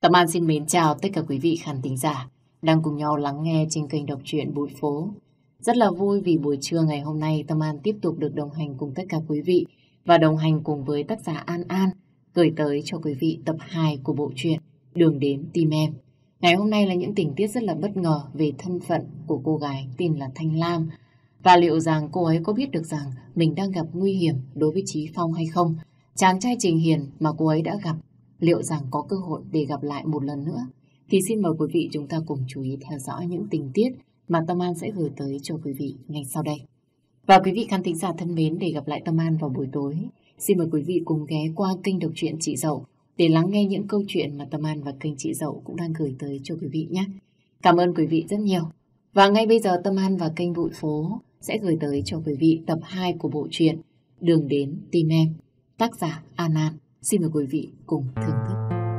Tâm An xin mến chào tất cả quý vị khán thính giả đang cùng nhau lắng nghe trên kênh đọc truyện Bụi Phố. Rất là vui vì buổi trưa ngày hôm nay Tâm An tiếp tục được đồng hành cùng tất cả quý vị và đồng hành cùng với tác giả An An gửi tới cho quý vị tập 2 của bộ truyện Đường đến tim em. Ngày hôm nay là những tình tiết rất là bất ngờ về thân phận của cô gái tên là Thanh Lam, và liệu rằng cô ấy có biết được rằng mình đang gặp nguy hiểm đối với Chí Phong hay không? Chàng trai Trình Hiền mà cô ấy đã gặp, liệu rằng có cơ hội để gặp lại một lần nữa? Thì xin mời quý vị chúng ta cùng chú ý theo dõi những tình tiết mà Tâm An sẽ gửi tới cho quý vị ngay sau đây. Và quý vị khán thính giả thân mến, để gặp lại Tâm An vào buổi tối, xin mời quý vị cùng ghé qua kênh đọc truyện Chị Dậu để lắng nghe những câu chuyện mà Tâm An và kênh Chị Dậu cũng đang gửi tới cho quý vị nhé. Cảm ơn quý vị rất nhiều. Và ngay bây giờ Tâm An và kênh Bụi Phố sẽ gửi tới cho quý vị tập 2 của bộ truyện Đường đến tim em, tác giả An An. Xin mời quý vị cùng thưởng thức.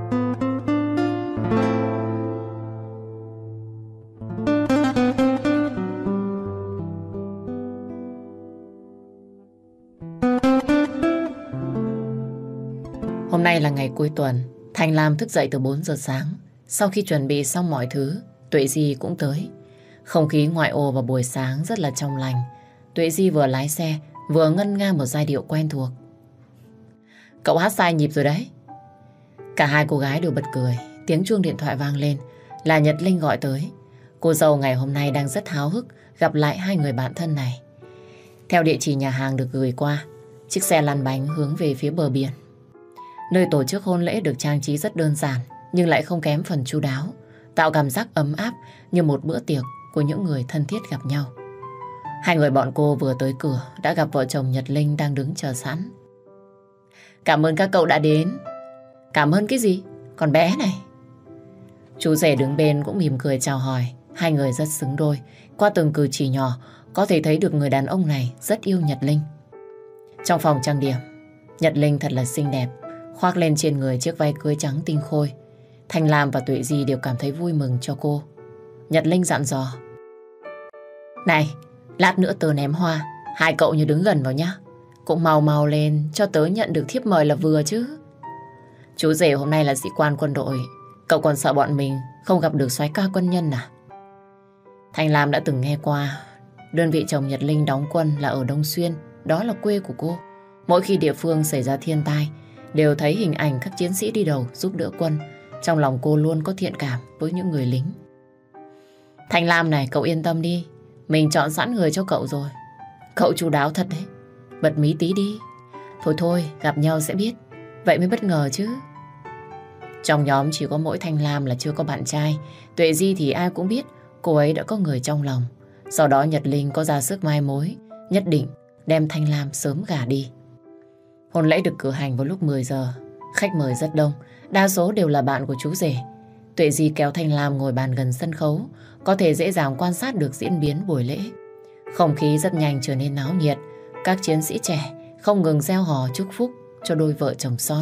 Hôm nay là ngày cuối tuần. Thanh Lam thức dậy từ 4 giờ sáng. Sau khi chuẩn bị xong mọi thứ, Tuệ Di cũng tới. Không khí ngoại ô vào buổi sáng rất là trong lành. Tuệ Di vừa lái xe vừa ngân nga một giai điệu quen thuộc. Cậu hát sai nhịp rồi đấy. Cả hai cô gái đều bật cười. Tiếng chuông điện thoại vang lên, là Nhật Linh gọi tới. Cô dâu ngày hôm nay đang rất háo hức gặp lại hai người bạn thân này. Theo địa chỉ nhà hàng được gửi qua, chiếc xe lăn bánh hướng về phía bờ biển. Nơi tổ chức hôn lễ được trang trí rất đơn giản nhưng lại không kém phần chu đáo, tạo cảm giác ấm áp như một bữa tiệc của những người thân thiết gặp nhau. Hai người bọn cô vừa tới cửa đã gặp vợ chồng Nhật Linh đang đứng chờ sẵn. Cảm ơn các cậu đã đến. Cảm ơn cái gì? Con bé này. Chú rể đứng bên cũng mỉm cười chào hỏi. Hai người rất xứng đôi. Qua từng cử chỉ nhỏ có thể thấy được người đàn ông này rất yêu Nhật Linh. Trong phòng trang điểm, Nhật Linh thật là xinh đẹp, khoác lên trên người chiếc váy cưới trắng tinh khôi. Thanh Lam và Tuệ Di đều cảm thấy vui mừng cho cô. Nhật Linh dặn dò. Này, lát nữa tớ ném hoa, hai cậu như đứng gần vào nhá. Cũng mau mau lên cho tớ nhận được thiếp mời là vừa chứ. Chú rể hôm nay là sĩ quan quân đội, cậu còn sợ bọn mình không gặp được soái ca quân nhân à? Thanh Lam đã từng nghe qua đơn vị chồng Nhật Linh đóng quân là ở Đông Xuyên, đó là quê của cô. Mỗi khi địa phương xảy ra thiên tai đều thấy hình ảnh các chiến sĩ đi đầu giúp đỡ quân. Trong lòng cô luôn có thiện cảm với những người lính. Thanh Lam này, cậu yên tâm đi, mình chọn sẵn người cho cậu rồi. Cậu chu đáo thật đấy. Bật mí tí đi. Thôi thôi, gặp nhau sẽ biết. Vậy mới bất ngờ chứ. Trong nhóm chỉ có mỗi Thanh Lam là chưa có bạn trai. Tuệ Di thì ai cũng biết cô ấy đã có người trong lòng. Sau đó Nhật Linh có ra sức mai mối, nhất định đem Thanh Lam sớm gả đi. Hôn lễ được cử hành vào lúc 10 giờ. Khách mời rất đông, đa số đều là bạn của chú rể. Tuệ Di kéo Thanh Lam ngồi bàn gần sân khấu, có thể dễ dàng quan sát được diễn biến buổi lễ. Không khí rất nhanh trở nên náo nhiệt. Các chiến sĩ trẻ không ngừng reo hò chúc phúc cho đôi vợ chồng son.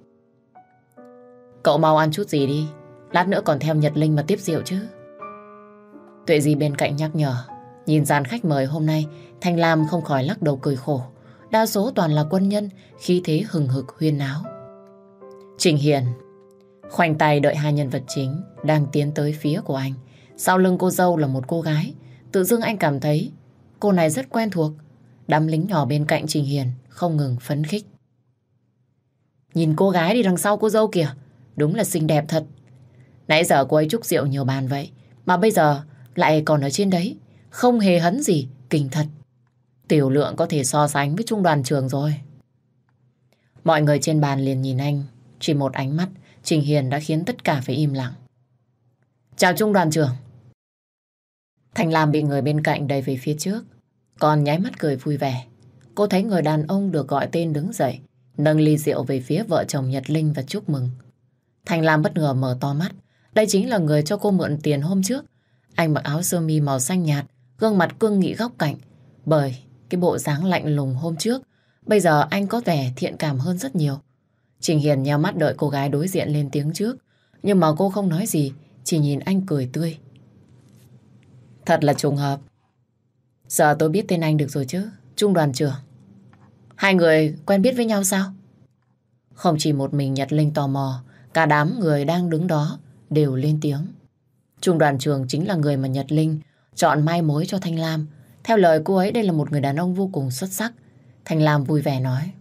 Cậu mau ăn chút gì đi, lát nữa còn theo Nhật Linh mà tiếp rượu chứ. Tuệ Di bên cạnh nhắc nhở. Nhìn dàn khách mời hôm nay, Thanh Lam không khỏi lắc đầu cười khổ. Đa số toàn là quân nhân, khí thế hừng hực huyên náo. Trình Hiền khoanh tay đợi hai nhân vật chính đang tiến tới phía của anh. Sau lưng cô dâu là một cô gái. Tự dưng anh cảm thấy cô này rất quen thuộc. Đám lính nhỏ bên cạnh Trình Hiền không ngừng phấn khích. Nhìn cô gái đi đằng sau cô dâu kìa, đúng là xinh đẹp thật. Nãy giờ cô ấy chúc rượu nhiều bàn vậy mà bây giờ lại còn ở trên đấy, không hề hấn gì, kinh thật. Tiểu lượng có thể so sánh với trung đoàn trưởng rồi. Mọi người trên bàn liền nhìn anh. Chỉ một ánh mắt Trình Hiền đã khiến tất cả phải im lặng. Chào trung đoàn trưởng. Thanh Lam bị người bên cạnh đẩy về phía trước, còn nháy mắt cười vui vẻ. Cô thấy người đàn ông được gọi tên đứng dậy, nâng ly rượu về phía vợ chồng Nhật Linh và chúc mừng. Thanh Lam bất ngờ mở to mắt. Đây chính là người cho cô mượn tiền hôm trước. Anh mặc áo sơ mi màu xanh nhạt, gương mặt cương nghị góc cạnh. Bởi cái bộ dáng lạnh lùng hôm trước, bây giờ anh có vẻ thiện cảm hơn rất nhiều. Trình Hiền nheo mắt đợi cô gái đối diện lên tiếng trước, nhưng mà cô không nói gì, chỉ nhìn anh cười tươi. Thật là trùng hợp. Giờ tôi biết tên anh được rồi chứ, trung đoàn trưởng. Hai người quen biết với nhau sao? Không chỉ một mình Nhật Linh tò mò, Cả đám người đang đứng đó đều lên tiếng. Trung đoàn trưởng chính là người mà Nhật Linh chọn mai mối cho Thanh Lam. Theo lời cô ấy, đây là một người đàn ông vô cùng xuất sắc. Thanh Lam vui vẻ nói.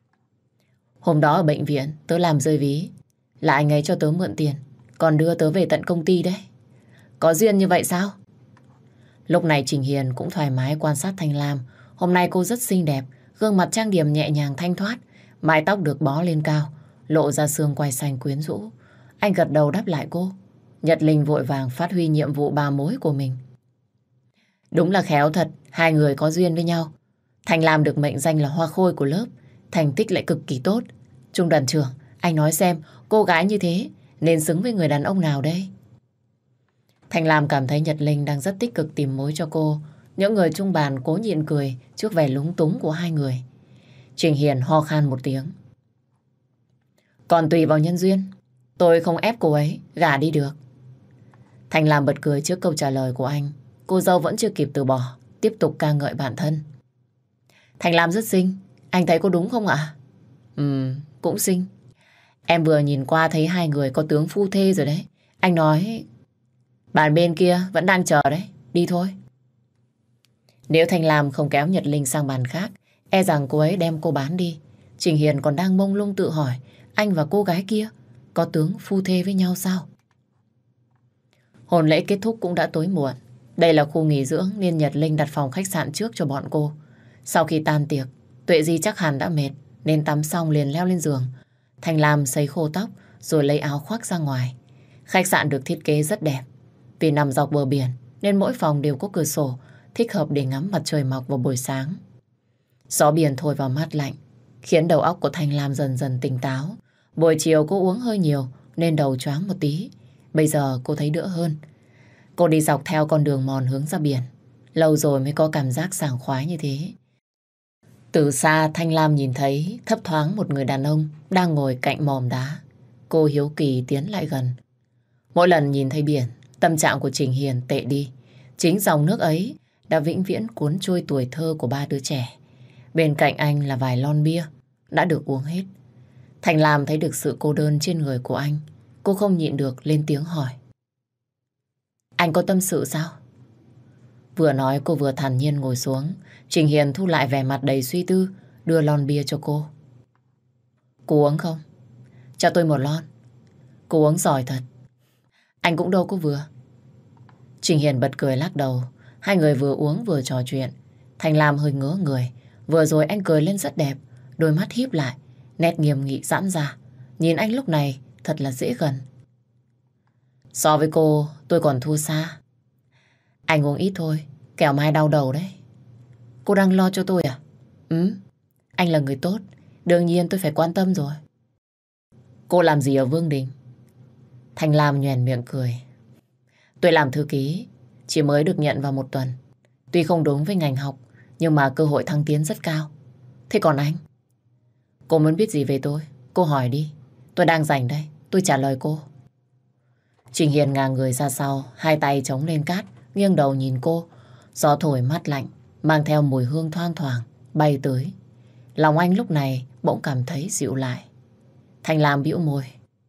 Hôm đó ở bệnh viện, tớ làm rơi ví. Là anh ấy cho tớ mượn tiền, còn đưa tớ về tận công ty đấy. Có duyên như vậy sao? Lúc này Trình Hiền cũng thoải mái quan sát Thanh Lam. Hôm nay cô rất xinh đẹp, gương mặt trang điểm nhẹ nhàng thanh thoát, mái tóc được bó lên cao, lộ ra xương quai xanh quyến rũ. Anh gật đầu đáp lại cô. Nhật Linh vội vàng phát huy nhiệm vụ bà mối của mình. Đúng là khéo thật, hai người có duyên với nhau. Thanh Lam được mệnh danh là hoa khôi của lớp, thành tích lại cực kỳ tốt. Trung đoàn trưởng, anh nói xem cô gái như thế nên xứng với người đàn ông nào đây? Thanh Lam cảm thấy Nhật Linh đang rất tích cực tìm mối cho cô. Những người chung bàn cố nhịn cười trước vẻ lúng túng của hai người. Trình Hiền ho khan một tiếng. Còn tùy vào nhân duyên, tôi không ép cô ấy gả đi được. Thanh Lam bật cười trước câu trả lời của anh. Cô dâu vẫn chưa kịp từ bỏ, tiếp tục ca ngợi bản thân. Thanh Lam rất xinh, anh thấy có đúng không ạ? Cũng xinh. Em vừa nhìn qua thấy hai người có tướng phu thê rồi đấy. Anh nói bàn bên kia vẫn đang chờ đấy, đi thôi. Nếu Thanh Lam không kéo Nhật Linh sang bàn khác, e rằng cô ấy đem cô bán đi. Trình Hiền còn đang mông lung tự hỏi, anh và cô gái kia có tướng phu thê với nhau sao? Hôn lễ kết thúc cũng đã tối muộn. Đây là khu nghỉ dưỡng nên Nhật Linh đặt phòng khách sạn trước cho bọn cô. Sau khi tan tiệc, Tuệ Di chắc hẳn đã mệt nên tắm xong liền leo lên giường. Thanh Lam sấy khô tóc rồi lấy áo khoác ra ngoài. Khách sạn được thiết kế rất đẹp. Vì nằm dọc bờ biển nên mỗi phòng đều có cửa sổ, thích hợp để ngắm mặt trời mọc vào buổi sáng. Gió biển thổi vào mát lạnh khiến đầu óc của Thanh Lam dần dần tỉnh táo. Buổi chiều cô uống hơi nhiều nên đầu choáng một tí. Bây giờ cô thấy đỡ hơn. Cô đi dọc theo con đường mòn hướng ra biển. Lâu rồi mới có cảm giác sảng khoái như thế. Từ xa Thanh Lam nhìn thấy thấp thoáng một người đàn ông đang ngồi cạnh mỏm đá. Cô hiếu kỳ tiến lại gần. Mỗi lần nhìn thấy biển, tâm trạng của Trình Hiền tệ đi. Chính dòng nước ấy đã vĩnh viễn cuốn trôi tuổi thơ của ba đứa trẻ. Bên cạnh anh là vài lon bia đã được uống hết. Thanh Lam thấy được sự cô đơn trên người của anh. Cô không nhịn được lên tiếng hỏi. Anh có tâm sự sao? Vừa nói cô vừa thản nhiên ngồi xuống. Trình Hiền thu lại vẻ mặt đầy suy tư, đưa lon bia cho cô. Cô uống không? Cho tôi một lon. Cô uống giỏi thật. Anh cũng đâu có vừa. Trình Hiền bật cười lắc đầu. Hai người vừa uống vừa trò chuyện. Thanh Lam hơi ngớ người. Vừa rồi anh cười lên rất đẹp, đôi mắt híp lại, nét nghiêm nghị giãn ra. Nhìn anh lúc này thật là dễ gần. So với cô, tôi còn thua xa. Anh uống ít thôi, kẻo mai đau đầu đấy. Cô đang lo cho tôi à? Anh là người tốt, đương nhiên tôi phải quan tâm rồi. Cô làm gì ở Vương Đình? Thanh Lam nhoẻn miệng cười. Tôi làm thư ký, chỉ mới được nhận vào một tuần. Tuy không đúng với ngành học, nhưng mà cơ hội thăng tiến rất cao. Thế còn anh? Cô muốn biết gì về tôi? Cô hỏi đi. Tôi đang rảnh đây, tôi trả lời cô. Trình Hiền ngả người ra sau, hai tay chống lên cát, nghiêng đầu nhìn cô. Gió thổi mát lạnh, mang theo mùi hương thoang thoảng, bay tới. Lòng anh lúc này bỗng cảm thấy dịu lại. Thanh Lam bĩu môi.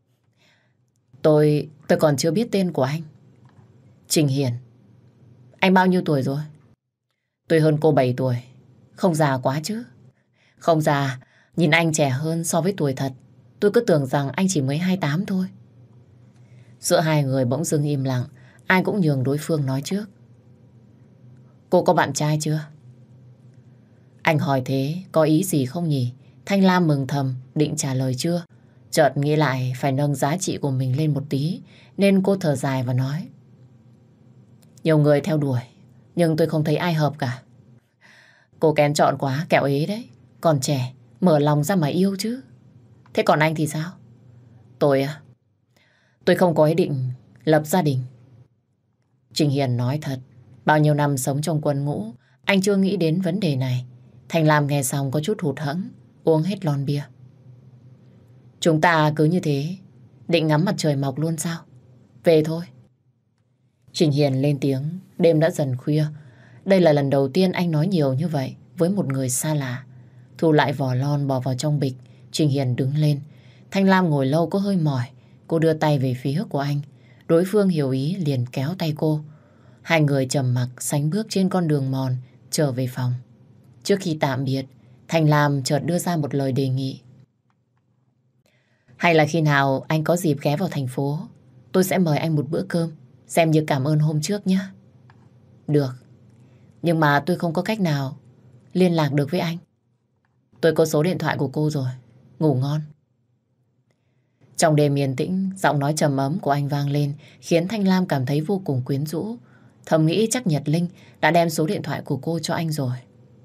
Tôi còn chưa biết tên của anh. Trình Hiền. Anh bao nhiêu tuổi rồi? Tôi hơn cô 7 tuổi. Không già quá chứ? Không già, nhìn anh trẻ hơn so với tuổi thật. Tôi cứ tưởng rằng anh chỉ mới 28 thôi. Giữa hai người bỗng dưng im lặng. Ai cũng nhường đối phương nói trước. Cô có bạn trai chưa? Anh hỏi thế có ý gì không nhỉ? Thanh Lam mừng thầm định trả lời chưa. Chợt nghĩ lại phải nâng giá trị của mình lên một tí, nên cô thở dài và nói. Nhiều người theo đuổi, nhưng tôi không thấy ai hợp cả. Cô kén chọn quá, kẹo ế đấy. Còn trẻ, mở lòng ra mà yêu chứ. Thế còn anh thì sao? Tôi à? Tôi không có ý định lập gia đình. Trình Hiền nói thật, bao nhiêu năm sống trong quân ngũ, anh chưa nghĩ đến vấn đề này. Thanh Lam nghe xong có chút hụt hẫng, uống hết lon bia. Chúng ta cứ như thế, định ngắm mặt trời mọc luôn sao? Về thôi. Trình Hiền lên tiếng, đêm đã dần khuya. Đây là lần đầu tiên anh nói nhiều như vậy với một người xa lạ. Thu lại vỏ lon bỏ vào trong bịch, Trình Hiền đứng lên. Thanh Lam ngồi lâu có hơi mỏi, Cô đưa tay về phía của anh. Đối phương hiểu ý liền kéo tay cô. Hai người trầm mặc sánh bước trên con đường mòn trở về phòng. Trước khi tạm biệt, Thành Lam chợt đưa ra một lời đề nghị. Hay là khi nào anh có dịp ghé vào thành phố, tôi sẽ mời anh một bữa cơm, xem như cảm ơn hôm trước nhé. Được, nhưng mà tôi không có cách nào liên lạc được với anh. Tôi có số điện thoại của cô rồi. Ngủ ngon. Trong đêm yên tĩnh, giọng nói trầm ấm của anh vang lên khiến Thanh Lam cảm thấy vô cùng quyến rũ. Thầm nghĩ chắc Nhật Linh đã đem số điện thoại của cô cho anh rồi.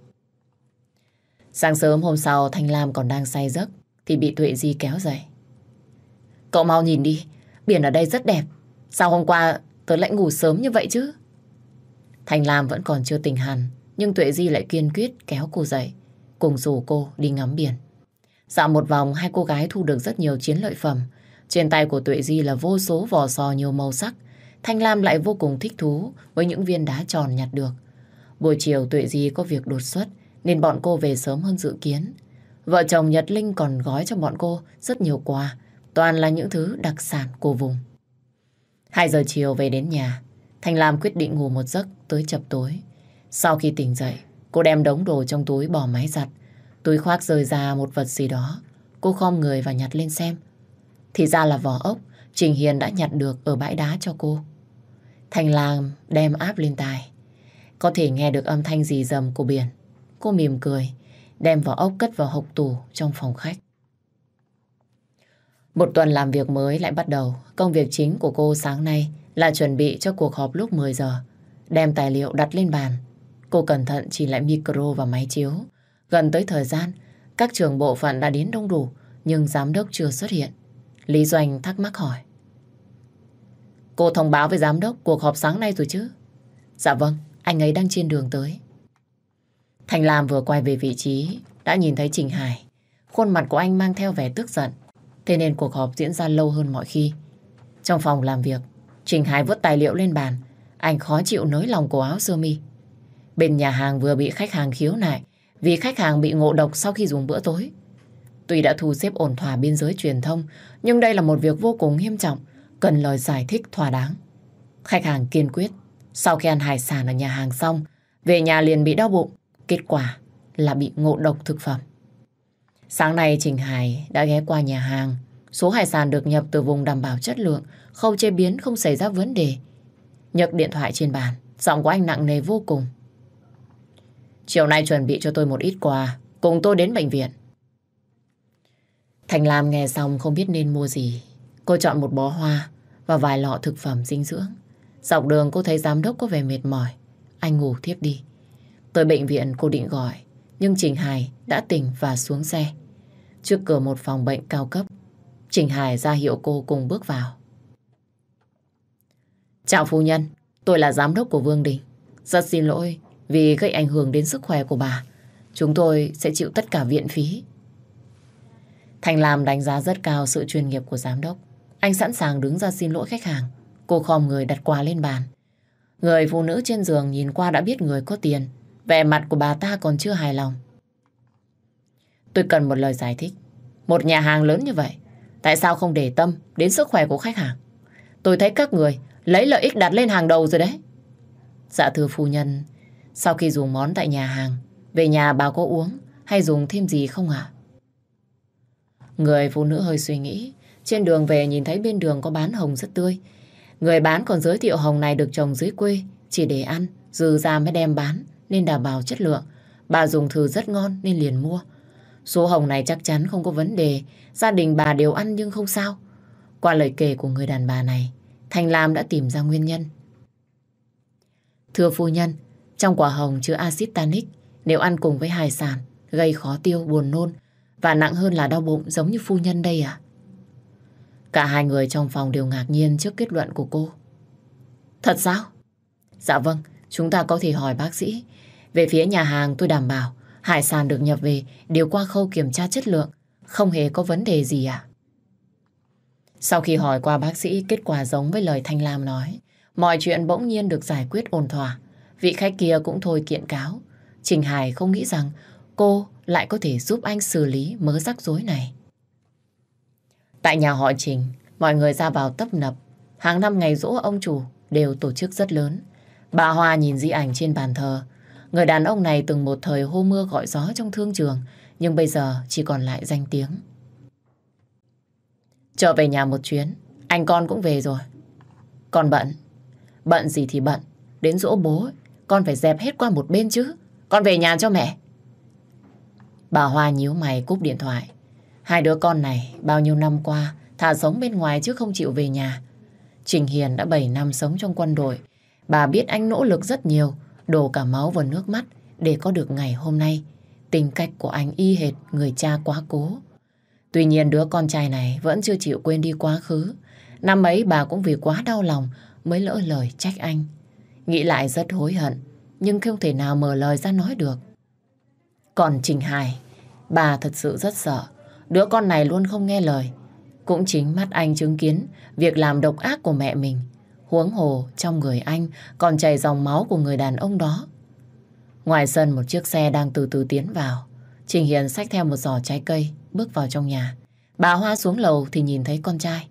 Sáng sớm hôm sau, Thanh Lam còn đang say giấc thì bị Tuệ Di kéo dậy. Cậu mau nhìn đi, biển ở đây rất đẹp. Sao hôm qua tớ lại ngủ sớm như vậy chứ? Thanh Lam vẫn còn chưa tỉnh hẳn, nhưng Tuệ Di lại kiên quyết kéo cô dậy, cùng rủ cô đi ngắm biển. Dạo một vòng, hai cô gái thu được rất nhiều chiến lợi phẩm. Trên tay của Tuệ Di là vô số vỏ sò nhiều màu sắc. Thanh Lam lại vô cùng thích thú với những viên đá tròn nhặt được. Buổi chiều Tuệ Di có việc đột xuất nên bọn cô về sớm hơn dự kiến. Vợ chồng Nhật Linh còn gói cho bọn cô rất nhiều quà, toàn là những thứ đặc sản của vùng. 2 giờ chiều về đến nhà, Thanh Lam quyết định ngủ một giấc tới chập tối. Sau khi tỉnh dậy, cô đem đống đồ trong túi bỏ máy giặt. Túi khoác rơi ra một vật gì đó. Cô khom người và nhặt lên xem. Thì ra là vỏ ốc Trình Hiền đã nhặt được ở bãi đá cho cô. Thanh Lam đem áp lên tai. Có thể nghe được âm thanh rì rầm của biển. Cô mỉm cười, đem vỏ ốc cất vào hộc tủ trong phòng khách. Một tuần làm việc mới lại bắt đầu. Công việc chính của cô sáng nay là chuẩn bị cho cuộc họp lúc 10 giờ. Đem tài liệu đặt lên bàn. Cô cẩn thận chỉ lại micro và máy chiếu. Gần tới thời gian, các trưởng bộ phận đã đến đông đủ, nhưng giám đốc chưa xuất hiện. Lý Doanh thắc mắc hỏi. Cô thông báo với giám đốc cuộc họp sáng nay rồi chứ? Dạ vâng, anh ấy đang trên đường tới. Thành Lam vừa quay về vị trí, đã nhìn thấy Trình Hải. Khuôn mặt của anh mang theo vẻ tức giận, thế nên cuộc họp diễn ra lâu hơn mọi khi. Trong phòng làm việc, Trình Hải vứt tài liệu lên bàn. Anh khó chịu nới lòng cổ áo sơ mi. Bên nhà hàng vừa bị khách hàng khiếu nại vì khách hàng bị ngộ độc sau khi dùng bữa tối. Tuy đã thu xếp ổn thỏa biên giới truyền thông, nhưng đây là một việc vô cùng nghiêm trọng, cần lời giải thích thỏa đáng. Khách hàng kiên quyết, sau khi ăn hải sản ở nhà hàng xong, về nhà liền bị đau bụng, kết quả là bị ngộ độc thực phẩm. Sáng nay Trình Hải đã ghé qua nhà hàng, số hải sản được nhập từ vùng đảm bảo chất lượng, khâu chế biến không xảy ra vấn đề. Nhấc điện thoại trên bàn, giọng của anh nặng nề vô cùng. Chiều nay chuẩn bị cho tôi một ít quà, cùng tôi đến bệnh viện. Thành Lam nghe xong không biết nên mua gì. Cô chọn một bó hoa và vài lọ thực phẩm dinh dưỡng. Dọc đường cô thấy giám đốc có vẻ mệt mỏi. Anh ngủ thiếp đi. Tới bệnh viện cô định gọi, nhưng Trình Hải đã tỉnh và xuống xe. Trước cửa một phòng bệnh cao cấp, Trình Hải ra hiệu cô cùng bước vào. Chào phu nhân, tôi là giám đốc của Vương Đình. Rất xin lỗi vì gây ảnh hưởng đến sức khỏe của bà. Chúng tôi sẽ chịu tất cả viện phí. Thành Lam đánh giá rất cao sự chuyên nghiệp của giám đốc. Anh sẵn sàng đứng ra xin lỗi khách hàng. Cô khom người đặt quà lên bàn. Người phụ nữ trên giường nhìn qua đã biết người có tiền. Vẻ mặt của bà ta còn chưa hài lòng. Tôi cần một lời giải thích. Một nhà hàng lớn như vậy, tại sao không để tâm đến sức khỏe của khách hàng? Tôi thấy các người lấy lợi ích đặt lên hàng đầu rồi đấy. Dạ thưa phu nhân, sau khi dùng món tại nhà hàng, về nhà bà có uống hay dùng thêm gì không ạ? Người phụ nữ hơi suy nghĩ. Trên đường về nhìn thấy bên đường có bán hồng rất tươi. Người bán còn giới thiệu hồng này được trồng dưới quê, chỉ để ăn, dư ra mới đem bán, nên đảm bảo chất lượng. Bà dùng thử rất ngon nên liền mua. Số hồng này chắc chắn không có vấn đề, gia đình bà đều ăn nhưng không sao. Qua lời kể của người đàn bà này, Thành Lam đã tìm ra nguyên nhân. Thưa phu nhân, trong quả hồng chứa axit tannic, nếu ăn cùng với hải sản, gây khó tiêu, buồn nôn và nặng hơn là đau bụng giống như phu nhân đây à? Cả hai người trong phòng đều ngạc nhiên trước kết luận của cô. Thật sao? Dạ vâng, chúng ta có thể hỏi bác sĩ. Về phía nhà hàng tôi đảm bảo hải sản được nhập về đều qua khâu kiểm tra chất lượng, không hề có vấn đề gì à? Sau khi hỏi qua bác sĩ, kết quả giống với lời Thanh Lam nói. Mọi chuyện bỗng nhiên được giải quyết ổn thỏa. Vị khách kia cũng thôi kiện cáo. Trình Hải không nghĩ rằng cô lại có thể giúp anh xử lý mớ rắc rối này. Tại nhà họ Trình, Mọi người ra vào tấp nập. Hàng năm ngày giỗ ông chủ đều tổ chức rất lớn. Bà Hoa nhìn di ảnh trên bàn thờ. Người đàn ông này từng một thời hô mưa gọi gió trong thương trường, nhưng bây giờ chỉ còn lại danh tiếng. Trở về nhà một chuyến, anh con cũng về rồi. Con bận. Bận gì thì bận. Đến giỗ bố ấy, con phải dẹp hết qua một bên chứ. Con về nhà cho mẹ. Bà Hoa nhíu mày cúp điện thoại. Hai đứa con này bao nhiêu năm qua thà sống bên ngoài chứ không chịu về nhà. Trình Hiền đã 7 năm sống trong quân đội. Bà biết anh nỗ lực rất nhiều, đổ cả máu vào nước mắt để có được ngày hôm nay. Tính cách của anh y hệt người cha quá cố. Tuy nhiên đứa con trai này vẫn chưa chịu quên đi quá khứ. Năm ấy bà cũng vì quá đau lòng mới lỡ lời trách anh. Nghĩ lại rất hối hận, nhưng không thể nào mở lời ra nói được. Còn Trình Hải, bà thật sự rất sợ. Đứa con này luôn không nghe lời. Cũng chính mắt anh chứng kiến việc làm độc ác của mẹ mình. Huống hồ trong người anh còn chảy dòng máu của người đàn ông đó. Ngoài sân một chiếc xe đang từ từ tiến vào. Trình Hiền xách theo một giỏ trái cây bước vào trong nhà. Bà Hoa xuống lầu thì nhìn thấy con trai.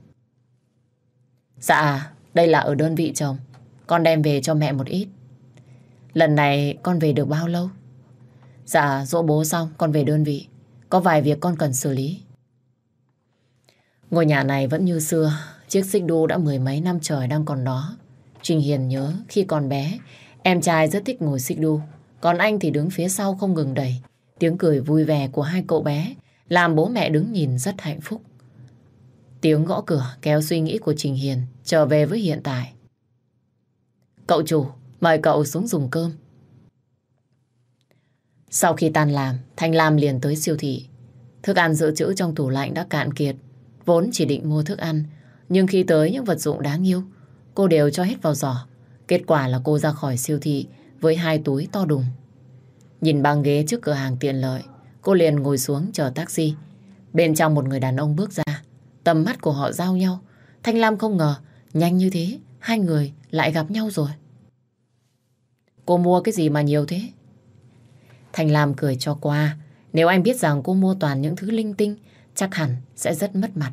Dạ, đây là ở đơn vị chồng. Con đem về cho mẹ một ít. Lần này con về được bao lâu? Dạ, giỗ bố xong con về đơn vị. Có vài việc con cần xử lý. Ngôi nhà này vẫn như xưa. Chiếc xích đu đã mười mấy năm trời đang còn đó. Trình Hiền nhớ khi còn bé, em trai rất thích ngồi xích đu. Còn anh thì đứng phía sau không ngừng đẩy. Tiếng cười vui vẻ của hai cậu bé làm bố mẹ đứng nhìn rất hạnh phúc. Tiếng gõ cửa kéo suy nghĩ của Trình Hiền trở về với hiện tại. Cậu chủ, mời cậu xuống dùng cơm. Sau khi tan làm, Thanh Lam liền tới siêu thị. Thức ăn dự trữ trong tủ lạnh đã cạn kiệt. Vốn chỉ định mua thức ăn, nhưng khi tới những vật dụng đáng yêu, cô đều cho hết vào giỏ. Kết quả là cô ra khỏi siêu thị với 2 túi to đùng. Nhìn băng ghế trước cửa hàng tiện lợi, cô liền ngồi xuống chờ taxi. Bên trong một người đàn ông bước ra. Tầm mắt của họ giao nhau. Thanh Lam không ngờ nhanh như thế hai người lại gặp nhau rồi. Cô mua cái gì mà nhiều thế? Thanh Lam cười cho qua. Nếu anh biết rằng cô mua toàn những thứ linh tinh, chắc hẳn sẽ rất mất mặt.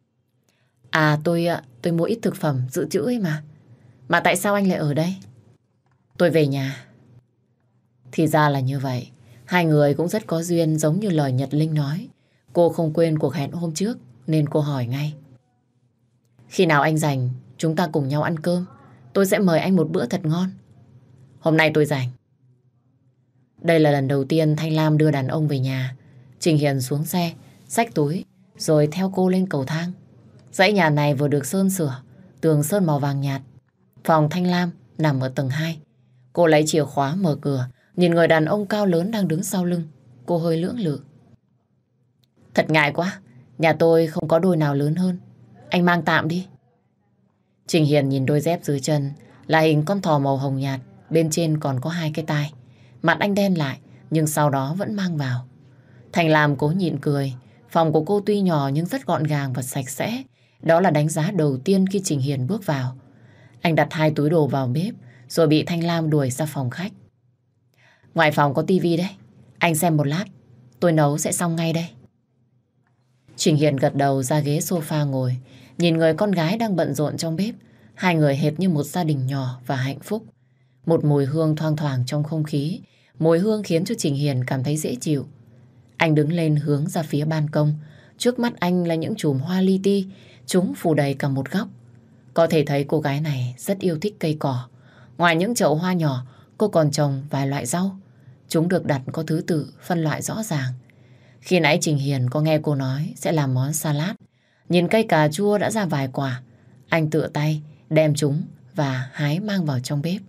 À tôi mua ít thực phẩm dự trữ ấy mà. Mà tại sao anh lại ở đây? Tôi về nhà. Thì ra là như vậy. Hai người cũng rất có duyên giống như lời Nhật Linh nói. Cô không quên cuộc hẹn hôm trước nên cô hỏi ngay. Khi nào anh rảnh, chúng ta cùng nhau ăn cơm. Tôi sẽ mời anh một bữa thật ngon. Hôm nay tôi rảnh. Đây là lần đầu tiên Thanh Lam đưa đàn ông về nhà. Trình Hiền xuống xe, xách túi, rồi theo cô lên cầu thang. Dãy nhà này vừa được sơn sửa, tường sơn màu vàng nhạt. Phòng Thanh Lam nằm ở tầng 2. Cô lấy chìa khóa mở cửa, nhìn người đàn ông cao lớn đang đứng sau lưng. Cô hơi lưỡng lự. Thật ngại quá, nhà tôi không có đôi nào lớn hơn. Anh mang tạm đi. Trình Hiền nhìn đôi dép dưới chân là hình con thỏ màu hồng nhạt, bên trên còn có 2 cái tai. Mặt anh đen lại, nhưng sau đó vẫn mang vào. Thành Lam cố nhịn cười. Phòng của cô tuy nhỏ nhưng rất gọn gàng và sạch sẽ. Đó là đánh giá đầu tiên khi Trình Hiền bước vào. Anh đặt 2 túi đồ vào bếp, rồi bị Thanh Lam đuổi ra phòng khách. Ngoài phòng có tivi đấy. Anh xem một lát, tôi nấu sẽ xong ngay đây. Trình Hiền gật đầu ra ghế sofa ngồi, nhìn người con gái đang bận rộn trong bếp. Hai người hệt như một gia đình nhỏ và hạnh phúc. Một mùi hương thoang thoảng trong không khí. Mùi hương khiến cho Trình Hiền cảm thấy dễ chịu. Anh đứng lên hướng ra phía ban công. Trước mắt anh là những chùm hoa li ti. Chúng phủ đầy cả một góc. Có thể thấy cô gái này rất yêu thích cây cỏ. Ngoài những chậu hoa nhỏ, cô còn trồng vài loại rau. Chúng được đặt có thứ tự, phân loại rõ ràng. Khi nãy Trình Hiền có nghe cô nói sẽ làm món salad. Nhìn cây cà chua đã ra vài quả. Anh tựa tay đem chúng và hái mang vào trong bếp.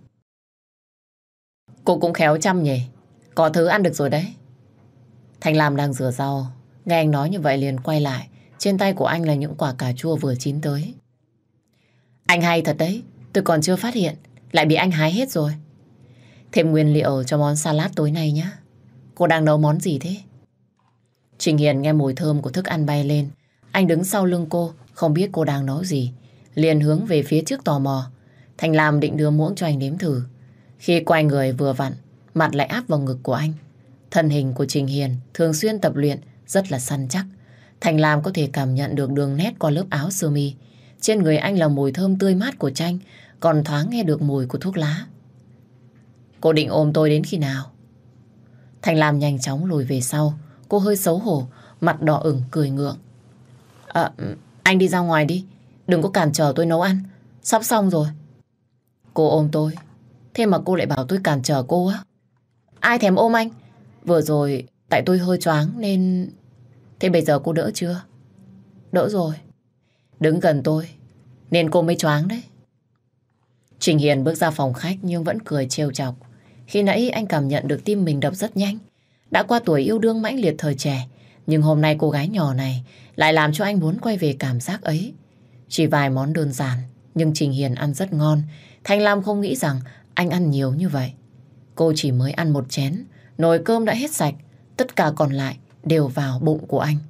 Cô cũng khéo chăm nhỉ. Có thứ ăn được rồi đấy. Thanh Lam đang rửa rau. Nghe anh nói như vậy liền quay lại. Trên tay của anh là những quả cà chua vừa chín tới. Anh hay thật đấy. Tôi còn chưa phát hiện, lại bị anh hái hết rồi. Thêm nguyên liệu cho món salad tối nay nhé. Cô đang nấu món gì thế? Trình Hiền nghe mùi thơm của thức ăn bay lên. Anh đứng sau lưng cô, không biết cô đang nấu gì. Liền hướng về phía trước tò mò. Thanh Lam định đưa muỗng cho anh nếm thử. Khi quay người vừa vặn, mặt lại áp vào ngực của anh. Thân hình của Trình Hiền thường xuyên tập luyện, rất là săn chắc. Thanh Lam có thể cảm nhận được đường nét qua lớp áo sơ mi. Trên người anh là mùi thơm tươi mát của chanh, còn thoáng nghe được mùi của thuốc lá. Cô định ôm tôi đến khi nào? Thành Lam nhanh chóng lùi về sau. Cô hơi xấu hổ, mặt đỏ ửng cười ngượng. Anh đi ra ngoài đi, đừng có cản trở tôi nấu ăn. Sắp xong rồi. Cô ôm tôi, thế mà cô lại bảo tôi cản trở cô á? Ai thèm ôm anh? Vừa rồi tại tôi hơi choáng nên... Thế bây giờ cô đỡ chưa? Đỡ rồi. Đứng gần tôi nên cô mới choáng đấy. Trình Hiền bước ra phòng khách nhưng vẫn cười trêu chọc. Khi nãy anh cảm nhận được tim mình đập rất nhanh. Đã qua tuổi yêu đương mãnh liệt thời trẻ, nhưng hôm nay cô gái nhỏ này lại làm cho anh muốn quay về cảm giác ấy. Chỉ vài món đơn giản, nhưng Trình Hiền ăn rất ngon. Thanh Lam không nghĩ rằng anh ăn nhiều như vậy. Cô chỉ mới ăn một chén, nồi cơm đã hết sạch, tất cả còn lại đều vào bụng của anh.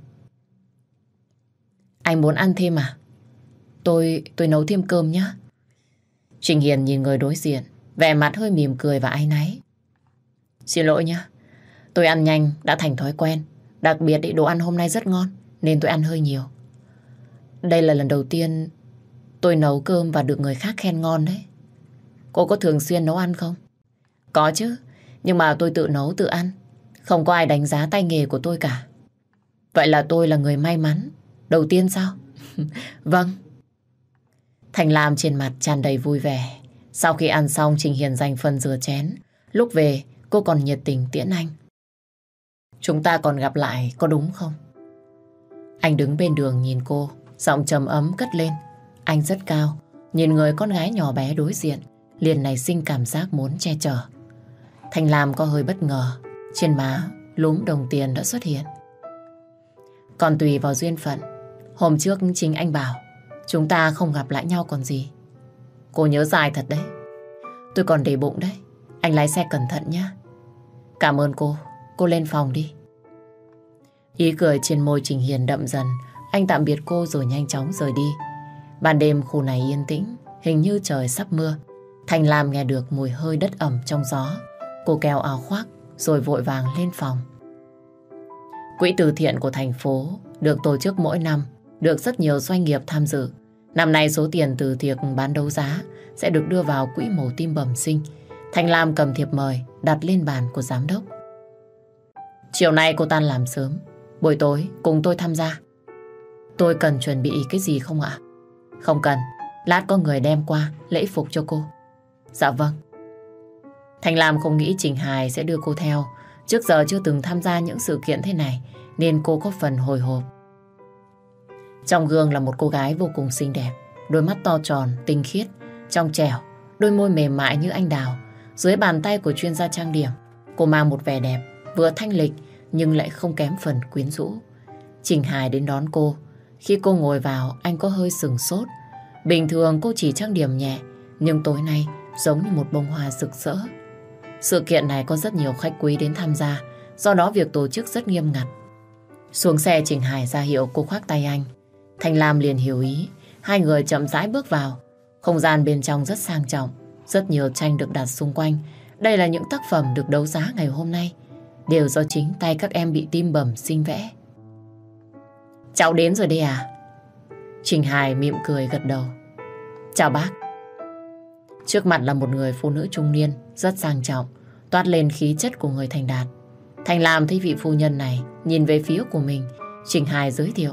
Anh muốn ăn thêm à? Tôi nấu thêm cơm nhé. Trình Hiền nhìn người đối diện, vẻ mặt hơi mỉm cười và áy náy. Xin lỗi nhé, tôi ăn nhanh đã thành thói quen. Đặc biệt đồ ăn hôm nay rất ngon nên tôi ăn hơi nhiều. Đây là lần đầu tiên tôi nấu cơm và được người khác khen ngon đấy. Cô có thường xuyên nấu ăn không? Có chứ, nhưng mà tôi tự nấu tự ăn, không có ai đánh giá tay nghề của tôi cả. Vậy là tôi là người may mắn đầu tiên sao? Vâng. Thành Lam trên mặt tràn đầy vui vẻ. Sau khi ăn xong, Trình Hiền dành phần rửa chén. Lúc về cô còn nhiệt tình tiễn anh. Chúng ta còn gặp lại có đúng không? Anh đứng bên đường nhìn cô, giọng trầm ấm cất lên. Anh rất cao, nhìn người con gái nhỏ bé đối diện, liền nảy sinh cảm giác muốn che chở. Thành Lam có hơi bất ngờ, trên má lúm đồng tiền đã xuất hiện. Còn tùy vào duyên phận. Hôm trước chính anh bảo chúng ta không gặp lại nhau còn gì. Cô nhớ dài thật đấy. Tôi còn để bụng đấy. Anh lái xe cẩn thận nhé. Cảm ơn cô lên phòng đi. Ý cười trên môi Trình Hiền đậm dần. Anh tạm biệt cô rồi nhanh chóng rời đi. Ban đêm khu này yên tĩnh, hình như trời sắp mưa. Thành Lam nghe được mùi hơi đất ẩm trong gió. Cô kéo áo khoác rồi vội vàng lên phòng. Quỹ từ thiện của thành phố được tổ chức mỗi năm, được rất nhiều doanh nghiệp tham dự. Năm nay số tiền từ thiện bán đấu giá sẽ được đưa vào quỹ mổ tim bẩm sinh. Thành Lam cầm thiệp mời đặt lên bàn của giám đốc. Chiều nay cô tan làm sớm, buổi tối cùng tôi tham gia. Tôi cần chuẩn bị cái gì không ạ? Không cần, lát có người đem qua lễ phục cho cô. Dạ vâng. Thành Lam không nghĩ Trình Hải sẽ đưa cô theo. Trước giờ chưa từng tham gia những sự kiện thế này nên cô có phần hồi hộp. Trong gương là một cô gái vô cùng xinh đẹp, đôi mắt to tròn, tinh khiết, trong trẻo, đôi môi mềm mại như anh đào. Dưới bàn tay của chuyên gia trang điểm, cô mang một vẻ đẹp vừa thanh lịch nhưng lại không kém phần quyến rũ. Trình Hải đến đón cô. Khi cô ngồi vào, anh có hơi sửng sốt. Bình thường cô chỉ trang điểm nhẹ, nhưng tối nay giống như một bông hoa rực rỡ. Sự kiện này có rất nhiều khách quý đến tham gia, do đó việc tổ chức rất nghiêm ngặt. Xuống xe, Trình Hải ra hiệu cô khoác tay anh. Thành Lam liền hiểu ý. Hai người chậm rãi bước vào. Không gian bên trong rất sang trọng, rất nhiều tranh được đặt xung quanh. Đây là những tác phẩm được đấu giá ngày hôm nay, đều do chính tay các em bị tim bẩm sinh vẽ. Cháu đến rồi đây à? Trình Hải mỉm cười gật đầu. Chào bác. Trước mặt là một người phụ nữ trung niên, rất sang trọng, toát lên khí chất của người thành đạt. Thành Lam thấy vị phu nhân này nhìn về phía của mình. Trình Hải giới thiệu.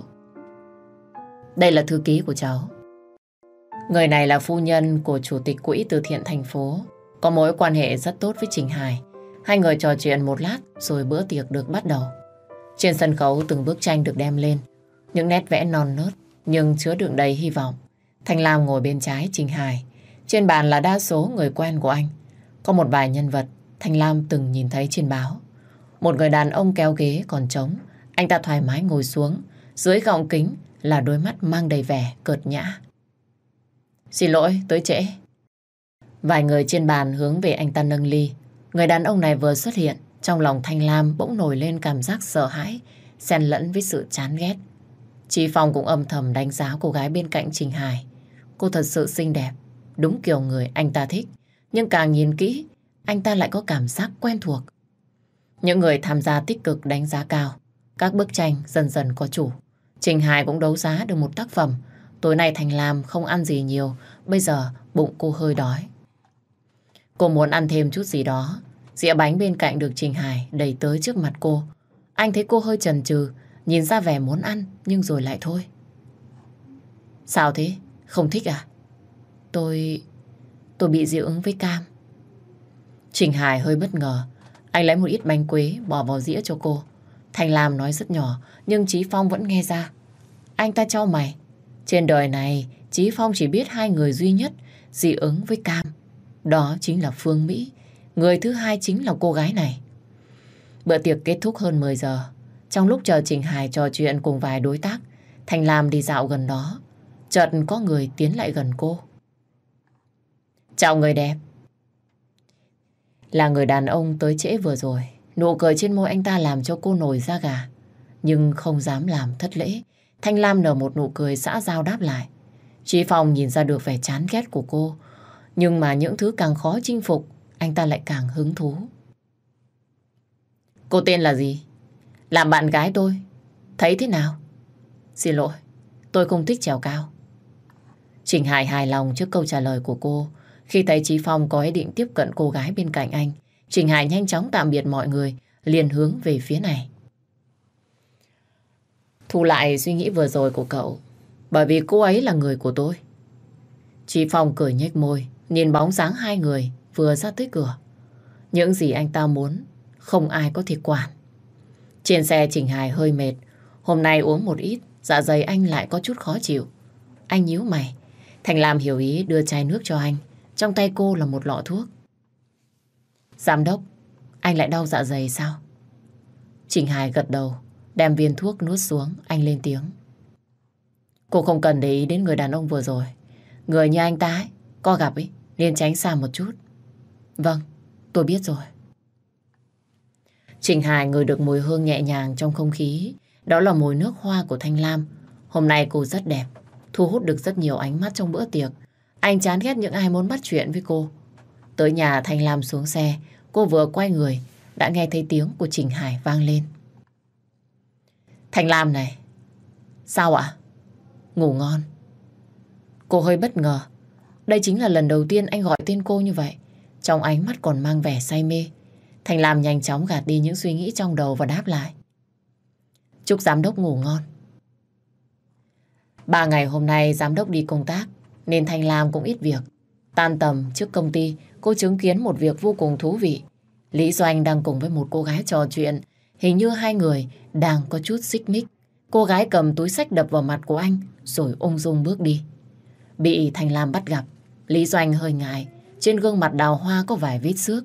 Đây là thư ký của cháu. Người này là phu nhân của chủ tịch quỹ từ thiện thành phố, có mối quan hệ rất tốt với Trình Hải. Hai người trò chuyện một lát rồi bữa tiệc được bắt đầu. Trên sân khấu từng bức tranh được đem lên, những nét vẽ non nớt nhưng chứa đựng đầy hy vọng. Thành Lam ngồi bên trái Trình Hải. Trên bàn là đa số người quen của anh. Có một vài nhân vật Thành Lam từng nhìn thấy trên báo. Một người đàn ông kéo ghế còn trống. Anh ta thoải mái ngồi xuống. Dưới gọng kính là đôi mắt mang đầy vẻ cợt nhã. Xin lỗi, tới trễ. Vài người trên bàn hướng về anh ta nâng ly. Người đàn ông này vừa xuất hiện, trong lòng Thanh Lam bỗng nổi lên cảm giác sợ hãi, xen lẫn với sự chán ghét. Chị Phong cũng âm thầm đánh giá cô gái bên cạnh Trình Hải. Cô thật sự xinh đẹp, đúng kiểu người anh ta thích. Nhưng càng nhìn kỹ, anh ta lại có cảm giác quen thuộc. Những người tham gia tích cực đánh giá cao. Các bức tranh dần dần có chủ. Trình Hải cũng đấu giá được một tác phẩm Tối nay Thành Lam không ăn gì nhiều, bây giờ bụng cô hơi đói. Cô muốn ăn thêm chút gì đó. Dĩa bánh bên cạnh được Trình Hải đẩy tới trước mặt cô. Anh thấy cô hơi chần chừ, nhìn ra vẻ muốn ăn nhưng rồi lại thôi. Sao thế? Không thích à? Tôi bị dị ứng với cam. Trình Hải hơi bất ngờ. Anh lấy một ít bánh quế bỏ vào dĩa cho cô. Thành Lam nói rất nhỏ nhưng Chí Phong vẫn nghe ra. Anh ta chau mày. Trên đời này Chí Phong chỉ biết hai người duy nhất dị ứng với cam. Đó chính là Phương Mỹ. Người thứ hai chính là cô gái này. Bữa tiệc kết thúc hơn 10 giờ. Trong lúc chờ Trình Hải trò chuyện cùng vài đối tác, Thành Lam đi dạo gần đó. Chợt có người tiến lại gần cô. Chào người đẹp. Là người đàn ông tới trễ vừa rồi. Nụ cười trên môi anh ta làm cho cô nổi da gà. Nhưng không dám làm thất lễ. Thanh Lam nở một nụ cười xã giao đáp lại. Chí Phong nhìn ra được vẻ chán ghét của cô. Nhưng mà những thứ càng khó chinh phục, anh ta lại càng hứng thú. Cô tên là gì? Làm bạn gái tôi. Thấy thế nào? Xin lỗi, tôi không thích trèo cao. Trình Hải hài lòng trước câu trả lời của cô. Khi thấy Chí Phong có ý định tiếp cận cô gái bên cạnh anh, Trình Hải nhanh chóng tạm biệt mọi người, liền hướng về phía này. Thu lại suy nghĩ vừa rồi của cậu, bởi vì cô ấy là người của tôi. Chí Phong cười nhếch môi, nhìn bóng dáng hai người vừa ra tới cửa. Những gì anh ta muốn, không ai có thể quản. Trên xe Trình Hải hơi mệt. Hôm nay uống một ít, dạ dày anh lại có chút khó chịu. Anh nhíu mày. Thành Lam hiểu ý đưa chai nước cho anh. Trong tay cô là một lọ thuốc. Giám đốc, anh lại đau dạ dày sao? Trình Hải gật đầu, đem viên thuốc nuốt xuống, anh lên tiếng. Cô không cần để ý đến người đàn ông vừa rồi. Người như anh ta ấy, có gặp ấy, nên tránh xa một chút. Vâng, tôi biết rồi. Trình Hải ngửi được mùi hương nhẹ nhàng trong không khí. Đó là mùi nước hoa của Thanh Lam. Hôm nay cô rất đẹp, thu hút được rất nhiều ánh mắt trong bữa tiệc. Anh chán ghét những ai muốn bắt chuyện với cô. Tới nhà Thanh Lam xuống xe, cô vừa quay người, đã nghe thấy tiếng của Trình Hải vang lên. Thanh Lam này. Sao ạ? Ngủ ngon. Cô hơi bất ngờ. Đây chính là lần đầu tiên anh gọi tên cô như vậy. Trong ánh mắt còn mang vẻ say mê. Thanh Lam nhanh chóng gạt đi những suy nghĩ trong đầu và đáp lại. Chúc giám đốc ngủ ngon. 3 ngày hôm nay giám đốc đi công tác, nên Thanh Lam cũng ít việc. Tan tầm trước công ty, cô chứng kiến một việc vô cùng thú vị. Lý Doanh đang cùng với một cô gái trò chuyện. Hình như hai người đang có chút xích mích. Cô gái cầm túi xách đập vào mặt của anh, rồi ung dung bước đi. Bị Thanh Lam bắt gặp, Lý Doanh hơi ngại. Trên gương mặt đào hoa có vài vết xước.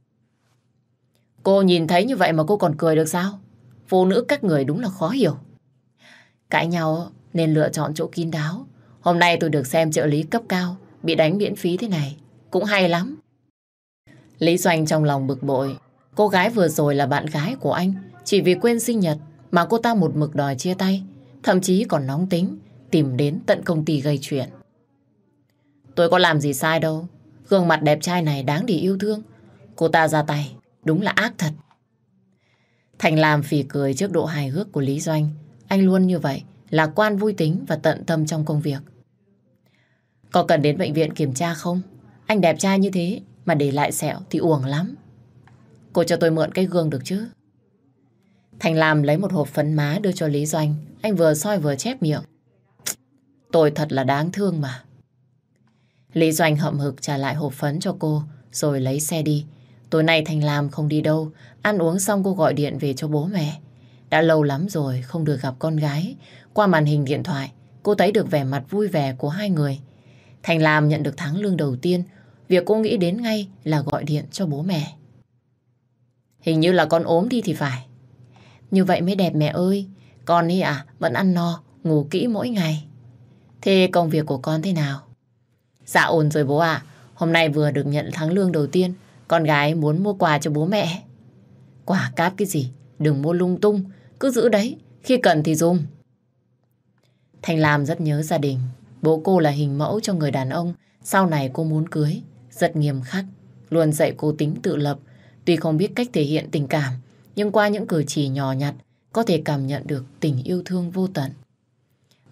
Cô nhìn thấy như vậy mà cô còn cười được sao? Phụ nữ các người đúng là khó hiểu. Cãi nhau nên lựa chọn chỗ kín đáo. Hôm nay tôi được xem trợ lý cấp cao bị đánh miễn phí thế này, cũng hay lắm. Lý Doanh trong lòng bực bội. Cô gái vừa rồi là bạn gái của anh. Chỉ vì quên sinh nhật mà cô ta một mực đòi chia tay. Thậm chí còn nóng tính, tìm đến tận công ty gây chuyện. Tôi có làm gì sai đâu. Gương mặt đẹp trai này đáng để yêu thương. Cô ta ra tay, đúng là ác thật. Thành Lam phì cười trước độ hài hước của Lý Doanh. Anh luôn như vậy, lạc quan vui tính và tận tâm trong công việc. Có cần đến bệnh viện kiểm tra không? Anh đẹp trai như thế mà để lại sẹo thì uổng lắm. Cô cho tôi mượn cái gương được chứ? Thành Lam lấy một hộp phấn má đưa cho Lý Doanh. Anh vừa soi vừa chép miệng. Tôi thật là đáng thương mà. Lý Doanh hậm hực trả lại hộp phấn cho cô, rồi lấy xe đi. Tối nay Thành Lam không đi đâu. Ăn uống xong cô gọi điện về cho bố mẹ. Đã lâu lắm rồi không được gặp con gái. Qua màn hình điện thoại, cô thấy được vẻ mặt vui vẻ của hai người. Thành Lam nhận được tháng lương đầu tiên. Việc cô nghĩ đến ngay là gọi điện cho bố mẹ. Hình như là con ốm đi thì phải. Như vậy mới đẹp mẹ ơi. Con ấy à, vẫn ăn no, ngủ kỹ mỗi ngày. Thế công việc của con thế nào? Dạ ổn rồi bố ạ. Hôm nay vừa được nhận tháng lương đầu tiên. Con gái muốn mua quà cho bố mẹ. Quà cáp cái gì? Đừng mua lung tung. Cứ giữ đấy, khi cần thì dùng. Thành Lam rất nhớ gia đình. Bố cô là hình mẫu cho người đàn ông sau này cô muốn cưới. Rất nghiêm khắc, luôn dạy cô tính tự lập. Tuy không biết cách thể hiện tình cảm, nhưng qua những cử chỉ nhỏ nhặt có thể cảm nhận được tình yêu thương vô tận.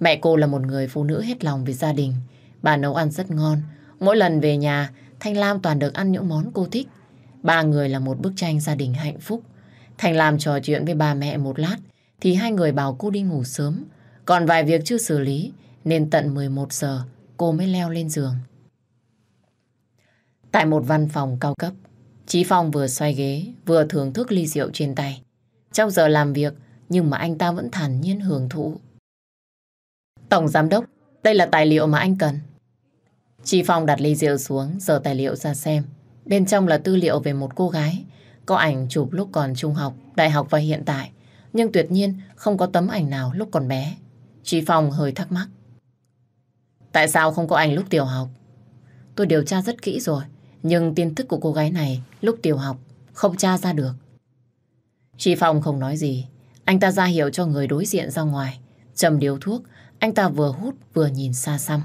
Mẹ cô là một người phụ nữ hết lòng vì gia đình. Bà nấu ăn rất ngon. Mỗi lần về nhà, Thanh Lam toàn được ăn những món cô thích. Ba người là một bức tranh gia đình hạnh phúc. Thanh Lam trò chuyện với ba mẹ một lát thì hai người bảo cô đi ngủ sớm. Còn vài việc chưa xử lý nên tận 11 giờ cô mới leo lên giường. Tại một văn phòng cao cấp, Chí Phong vừa xoay ghế vừa thưởng thức ly rượu trên tay. Trong giờ làm việc nhưng mà anh ta vẫn thản nhiên hưởng thụ. Tổng giám đốc, đây là tài liệu mà anh cần. Chí Phong đặt ly rượu xuống, giở tài liệu ra xem. Bên trong là tư liệu về một cô gái, có ảnh chụp lúc còn trung học, đại học và hiện tại. Nhưng tuyệt nhiên không có tấm ảnh nào lúc còn bé. Chí Phong hơi thắc mắc. Tại sao không có ảnh lúc tiểu học? Tôi điều tra rất kỹ rồi, nhưng tin tức của cô gái này lúc tiểu học không tra ra được. Chí Phong không nói gì. Anh ta ra hiệu cho người đối diện ra ngoài. Châm điếu thuốc, anh ta vừa hút vừa nhìn xa xăm.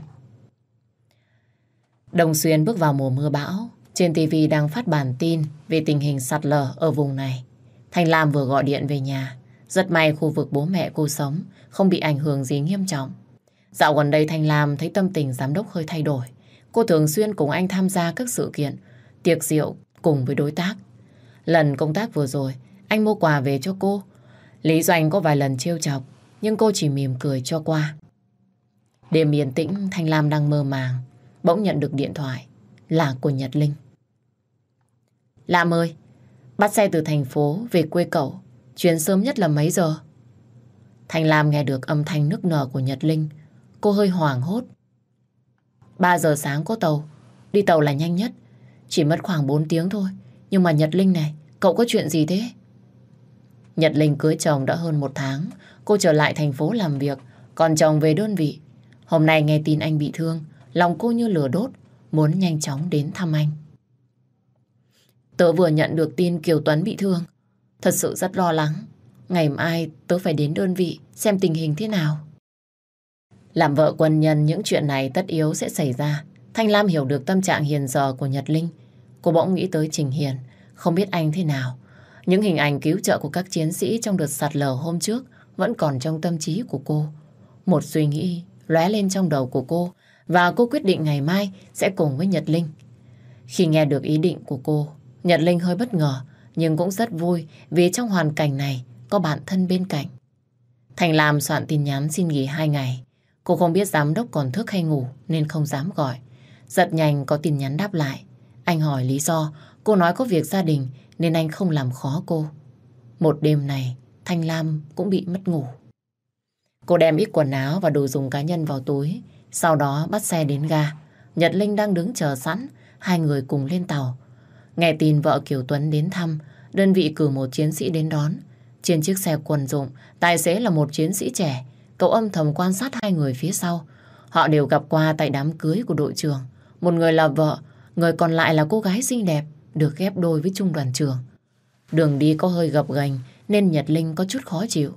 Đồng Xuyên bước vào mùa mưa bão. Trên TV đang phát bản tin về tình hình sạt lở ở vùng này. Thanh Lam vừa gọi điện về nhà. Rất may khu vực bố mẹ cô sống không bị ảnh hưởng gì nghiêm trọng. Dạo gần đây Thanh Lam thấy tâm tình giám đốc hơi thay đổi. Cô thường xuyên cùng anh tham gia các sự kiện, tiệc rượu cùng với đối tác. Lần công tác vừa rồi, anh mua quà về cho cô. Lý Doanh có vài lần trêu chọc, nhưng cô chỉ mỉm cười cho qua. Đêm yên tĩnh, Thanh Lam đang mơ màng, bỗng nhận được điện thoại, là của Nhật Linh. Lam ơi, bắt xe từ thành phố về quê cậu, chuyến sớm nhất là mấy giờ? Thanh Lam nghe được âm thanh nức nở của Nhật Linh, cô hơi hoảng hốt. 3 giờ sáng có tàu, đi tàu là nhanh nhất, chỉ mất khoảng 4 tiếng thôi. Nhưng mà Nhật Linh này, cậu có chuyện gì thế? Nhật Linh cưới chồng đã hơn 1 tháng, cô trở lại thành phố làm việc, còn chồng về đơn vị. Hôm nay nghe tin anh bị thương, lòng cô như lửa đốt, muốn nhanh chóng đến thăm anh. Tớ vừa nhận được tin Kiều Tuấn bị thương, thật sự rất lo lắng. Ngày mai tớ phải đến đơn vị xem tình hình thế nào. Làm vợ quân nhân, những chuyện này tất yếu sẽ xảy ra. Thanh Lam hiểu được tâm trạng hiện giờ của Nhật Linh. Cô bỗng nghĩ tới Trình Hiền, không biết anh thế nào. Những hình ảnh cứu trợ của các chiến sĩ trong đợt sạt lở hôm trước vẫn còn trong tâm trí của cô. Một suy nghĩ lóe lên trong đầu của cô và cô quyết định ngày mai sẽ cùng với Nhật Linh. Khi nghe được ý định của cô, Nhật Linh hơi bất ngờ nhưng cũng rất vui vì trong hoàn cảnh này có bạn thân bên cạnh. Thành Lam soạn tin nhắn xin nghỉ 2 ngày. Cô không biết giám đốc còn thức hay ngủ nên không dám gọi. Giật nhanh có tin nhắn đáp lại. Anh hỏi lý do, cô nói có việc gia đình nên anh không làm khó cô. Một đêm này, Thanh Lam cũng bị mất ngủ. Cô đem ít quần áo và đồ dùng cá nhân vào túi, sau đó bắt xe đến ga. Nhật Linh đang đứng chờ sẵn, hai người cùng lên tàu. Nghe tin vợ Kiều Tuấn đến thăm, đơn vị cử một chiến sĩ đến đón. Trên chiếc xe quân dụng, tài xế là một chiến sĩ trẻ. Cậu âm thầm quan sát hai người phía sau. Họ đều gặp qua tại đám cưới của đội trưởng. Một người là vợ, người còn lại là cô gái xinh đẹp, được ghép đôi với trung đoàn trưởng. Đường đi có hơi gập ghềnh nên Nhật Linh có chút khó chịu.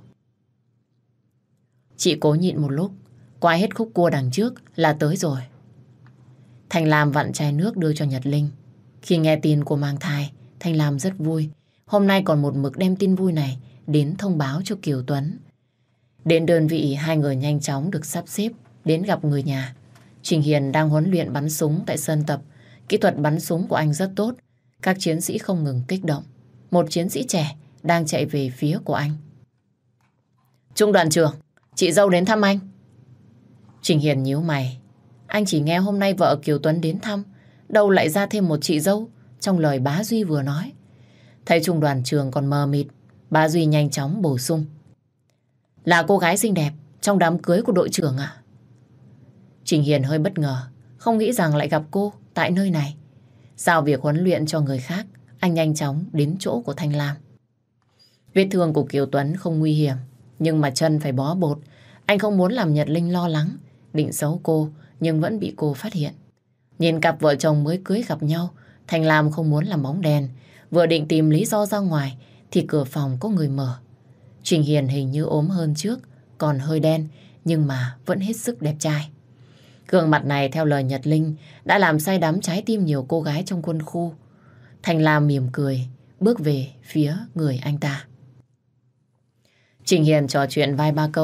Chị cố nhịn một lúc, qua hết khúc cua đằng trước là tới rồi. Thanh Lam vặn chai nước đưa cho Nhật Linh. Khi nghe tin cô mang thai, Thanh Lam rất vui. Hôm nay còn một mực đem tin vui này đến thông báo cho Kiều Tuấn. Đến đơn vị, hai người nhanh chóng được sắp xếp đến gặp người nhà. Trình Hiền đang huấn luyện bắn súng tại sân tập. Kỹ thuật bắn súng của anh rất tốt. Các chiến sĩ không ngừng kích động. Một chiến sĩ trẻ đang chạy về phía của anh. Trung đoàn trưởng, chị dâu đến thăm anh. Trình Hiền nhíu mày. Anh chỉ nghe hôm nay vợ Kiều Tuấn đến thăm, đâu lại ra thêm một chị dâu trong lời bá Duy vừa nói. Thấy trung đoàn trưởng còn mờ mịt, bá Duy nhanh chóng bổ sung. Là cô gái xinh đẹp trong đám cưới của đội trưởng à? Trình Hiền hơi bất ngờ, không nghĩ rằng lại gặp cô tại nơi này. Giao việc huấn luyện cho người khác, anh nhanh chóng đến chỗ của Thanh Lam. Vết thương của Kiều Tuấn không nguy hiểm, nhưng mà chân phải bó bột. Anh không muốn làm Nhật Linh lo lắng, định giấu cô, nhưng vẫn bị cô phát hiện. Nhìn cặp vợ chồng mới cưới gặp nhau, Thanh Lam không muốn làm bóng đèn. Vừa định tìm lý do ra ngoài, thì cửa phòng có người mở. Trình Hiền hình như ốm hơn trước, còn hơi đen, nhưng mà vẫn hết sức đẹp trai. Gương mặt này theo lời Nhật Linh đã làm say đắm trái tim nhiều cô gái trong quân khu. Thanh Lam mỉm cười, bước về phía người anh ta. Trình Hiền trò chuyện vài ba câu,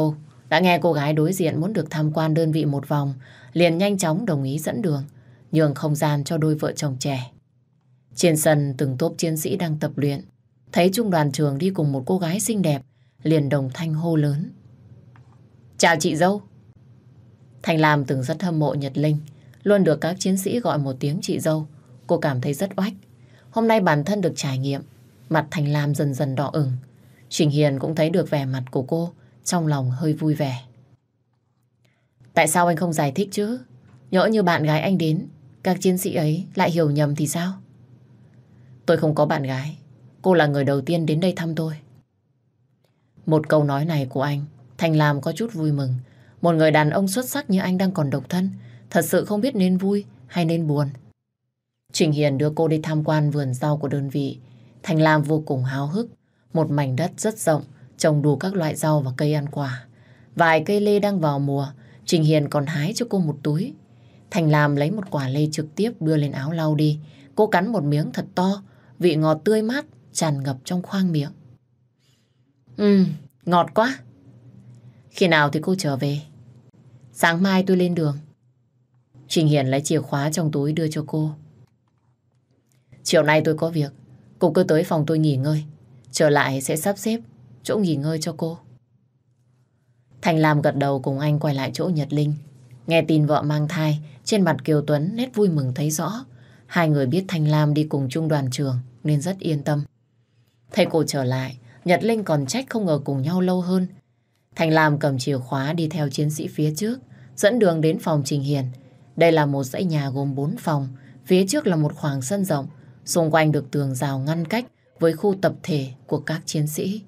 Đã nghe cô gái đối diện muốn được tham quan đơn vị một vòng, liền nhanh chóng đồng ý dẫn đường, nhường không gian cho đôi vợ chồng trẻ. Trên sân từng tốp chiến sĩ đang tập luyện, thấy trung đoàn trưởng đi cùng một cô gái xinh đẹp, liền đồng thanh hô lớn. Chào chị dâu. Thành Lam từng rất hâm mộ Nhật Linh, luôn được các chiến sĩ gọi một tiếng chị dâu. Cô cảm thấy rất oách. Hôm nay bản thân được trải nghiệm, mặt Thành Lam dần dần đỏ ửng. Trình Hiền cũng thấy được vẻ mặt của cô, trong lòng hơi vui vẻ. Tại sao anh không giải thích chứ? Nhỡ như bạn gái anh đến, các chiến sĩ ấy lại hiểu nhầm thì sao? Tôi không có bạn gái. Cô là người đầu tiên đến đây thăm tôi. Một câu nói này của anh, Thành Lam có chút vui mừng. Một người đàn ông xuất sắc như anh đang còn độc thân, thật sự không biết nên vui hay nên buồn. Trình Hiền đưa cô đi tham quan vườn rau của đơn vị. Thành Lam vô cùng háo hức. Một mảnh đất rất rộng, trồng đủ các loại rau và cây ăn quả. Vài cây lê đang vào mùa, Trình Hiền còn hái cho cô một túi. Thành Lam lấy một quả lê trực tiếp đưa lên áo lau đi. Cô cắn một miếng thật to, vị ngọt tươi mát tràn ngập trong khoang miệng. Ngọt quá. Khi nào thì cô trở về? Sáng mai tôi lên đường. Trình Hiền lấy chìa khóa trong túi đưa cho cô. Chiều nay tôi có việc, cô cứ tới phòng tôi nghỉ ngơi. Trở lại sẽ sắp xếp chỗ nghỉ ngơi cho cô. Thành Lam gật đầu cùng anh quay lại chỗ Nhật Linh. Nghe tin vợ mang thai, trên mặt Kiều Tuấn nét vui mừng thấy rõ. Hai người biết Thành Lam đi cùng trung đoàn trường nên rất yên tâm. Thấy cô trở lại, Nhật Linh còn trách không ngờ cùng nhau lâu hơn. Thành Lam cầm chìa khóa đi theo chiến sĩ phía trước, dẫn đường đến phòng Trình Hiền. Đây là một dãy nhà gồm 4 phòng, phía trước là một khoảng sân rộng, xung quanh được tường rào ngăn cách với khu tập thể của các chiến sĩ.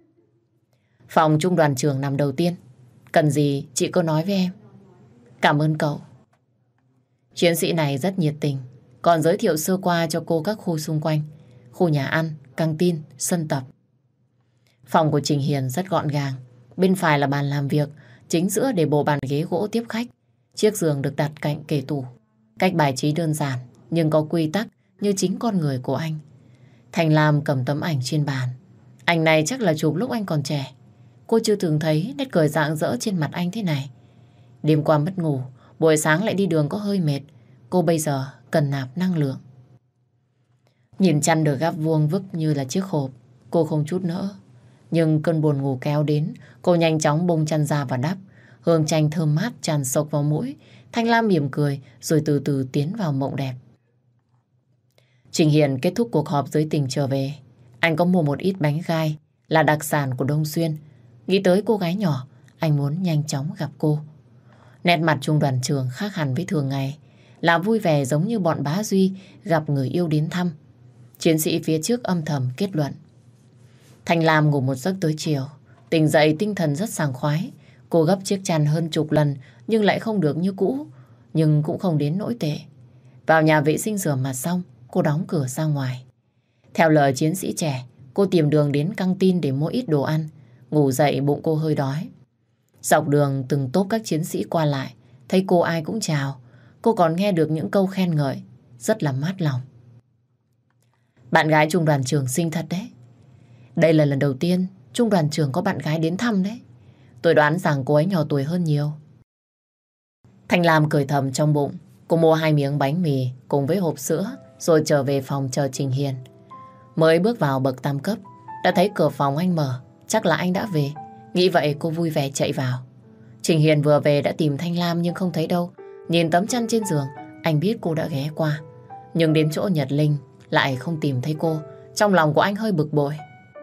Phòng trung đoàn trưởng nằm đầu tiên. Cần gì chị cứ nói với em. Cảm ơn cậu. Chiến sĩ này rất nhiệt tình, còn giới thiệu sơ qua cho cô các khu xung quanh, khu nhà ăn, căng tin, sân tập. Phòng của Trình Hiền rất gọn gàng. Bên phải là bàn làm việc, chính giữa để bộ bàn ghế gỗ tiếp khách. Chiếc giường được đặt cạnh kệ tủ. Cách bài trí đơn giản nhưng có quy tắc như chính con người của anh. Thành Lam cầm tấm ảnh trên bàn. Ảnh này chắc là chụp lúc anh còn trẻ. Cô chưa từng thấy nét cười rạng rỡ trên mặt anh thế này. Đêm qua mất ngủ, buổi sáng lại đi đường có hơi mệt. Cô bây giờ cần nạp năng lượng. Nhìn chăn được gắp vuông vức như là chiếc hộp, cô không chút nỡ. Nhưng cơn buồn ngủ kéo đến, cô nhanh chóng bung chăn ra và đắp. Hương chanh thơm mát tràn sộc vào mũi. Thanh Lam mỉm cười rồi từ từ tiến vào mộng đẹp. Trình Hiền kết thúc cuộc họp giới tình trở về. Anh có mua một ít bánh gai là đặc sản của Đông Xuyên. Nghĩ tới cô gái nhỏ, anh muốn nhanh chóng gặp cô. Nét mặt trung đoàn trưởng khác hẳn với thường ngày, là vui vẻ giống như bọn bá Duy gặp người yêu đến thăm. Chiến sĩ phía trước âm thầm kết luận. Thành Lam ngủ một giấc tới chiều, tỉnh dậy tinh thần rất sảng khoái. Cô gấp chiếc chăn hơn chục lần nhưng lại không được như cũ, nhưng cũng không đến nỗi tệ. Vào nhà vệ sinh rửa mặt xong, cô đóng cửa ra ngoài. Theo lời chiến sĩ trẻ, cô tìm đường đến căng tin để mua ít đồ ăn. Ngủ dậy bụng cô hơi đói. Dọc đường từng tốp các chiến sĩ qua lại, thấy cô ai cũng chào. Cô còn nghe được những câu khen ngợi, rất là mát lòng. Bạn gái trung đoàn trưởng xinh thật đấy. Đây là lần đầu tiên trung đoàn trưởng có bạn gái đến thăm đấy. Tôi đoán rằng cô ấy nhỏ tuổi hơn nhiều. Thanh Lam cười thầm trong bụng. Cô mua 2 miếng bánh mì cùng với hộp sữa rồi trở về phòng chờ Trình Hiền. Mới bước vào bậc tam cấp, đã thấy cửa phòng anh mở. Chắc là anh đã về. Nghĩ vậy cô vui vẻ chạy vào. Trình Hiền vừa về đã tìm Thanh Lam nhưng không thấy đâu. Nhìn tấm chăn trên giường, anh biết cô đã ghé qua. Nhưng đến chỗ Nhật Linh lại không tìm thấy cô. Trong lòng của anh hơi bực bội.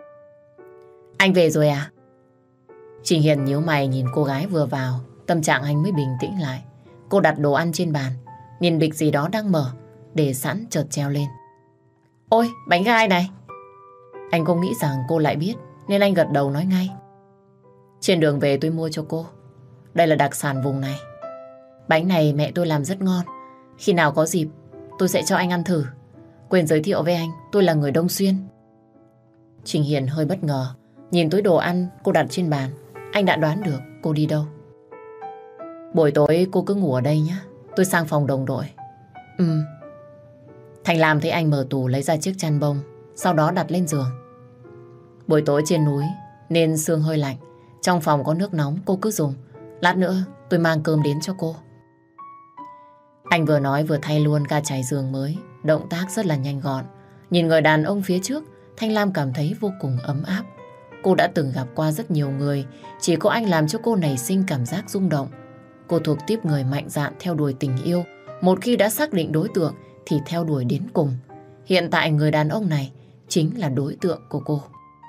Anh về rồi à? Trình Hiền nhíu mày nhìn cô gái vừa vào. Tâm trạng anh mới bình tĩnh lại. Cô đặt đồ ăn trên bàn, nhìn bịch gì đó đang mở, để sẵn chợt treo lên. Ôi, bánh gai này. Anh không nghĩ rằng cô lại biết, nên anh gật đầu nói ngay. Trên đường về tôi mua cho cô. Đây là đặc sản vùng này. Bánh này mẹ tôi làm rất ngon. Khi nào có dịp, tôi sẽ cho anh ăn thử. Quên giới thiệu với anh, tôi là người Đông Xuyên. Trình Hiền hơi bất ngờ. Nhìn túi đồ ăn cô đặt trên bàn, anh đã đoán được cô đi đâu. Buổi tối cô cứ ngủ ở đây nhé. Tôi sang phòng đồng đội. Thành Lam thấy anh mở tủ lấy ra chiếc chăn bông, sau đó đặt lên giường. Buổi tối trên núi nên sương hơi lạnh, Trong phòng có nước nóng, cô cứ dùng. Lát nữa tôi mang cơm đến cho cô. Anh vừa nói vừa thay luôn ga trải giường mới. Động tác rất là nhanh gọn. Nhìn người đàn ông phía trước, Thanh Lam cảm thấy vô cùng ấm áp. Cô đã từng gặp qua rất nhiều người, chỉ có anh làm cho cô nảy sinh cảm giác rung động. Cô thuộc tiếp người mạnh dạn theo đuổi tình yêu. Một khi đã xác định đối tượng thì theo đuổi đến cùng. Hiện tại người đàn ông này chính là đối tượng của cô.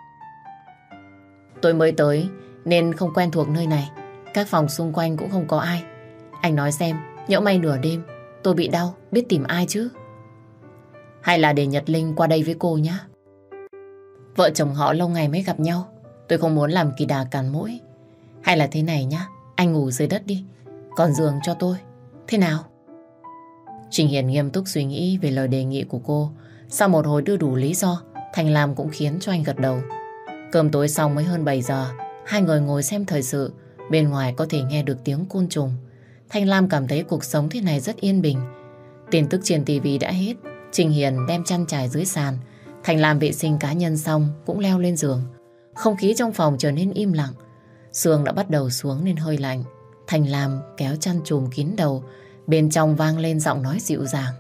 Tôi mới tới nên không quen thuộc nơi này. Các phòng xung quanh cũng không có ai. Anh nói xem, nhỡ may nửa đêm tôi bị đau, biết tìm ai chứ? Hay là để Nhật Linh qua đây với cô nhé. Vợ chồng họ lâu ngày mới gặp nhau, tôi không muốn làm kỳ đà cản mũi. Hay là thế này nhá, anh ngủ dưới đất đi, còn giường cho tôi. Thế nào? Trình Hiền nghiêm túc suy nghĩ về lời đề nghị của cô. Sau một hồi đưa đủ lý do, Thanh Lam cũng khiến cho anh gật đầu. Cơm tối xong mới hơn 7 giờ. Hai người ngồi xem thời sự. Bên ngoài có thể nghe được tiếng côn trùng. Thanh Lam cảm thấy cuộc sống thế này rất yên bình. Tin tức trên tivi đã hết. Trình Hiền đem chăn trải dưới sàn. Thanh Lam vệ sinh cá nhân xong cũng leo lên giường. Không khí trong phòng trở nên im lặng. Sương đã bắt đầu xuống nên hơi lạnh. Thanh Lam kéo chăn trùm kín đầu. Bên trong vang lên giọng nói dịu dàng.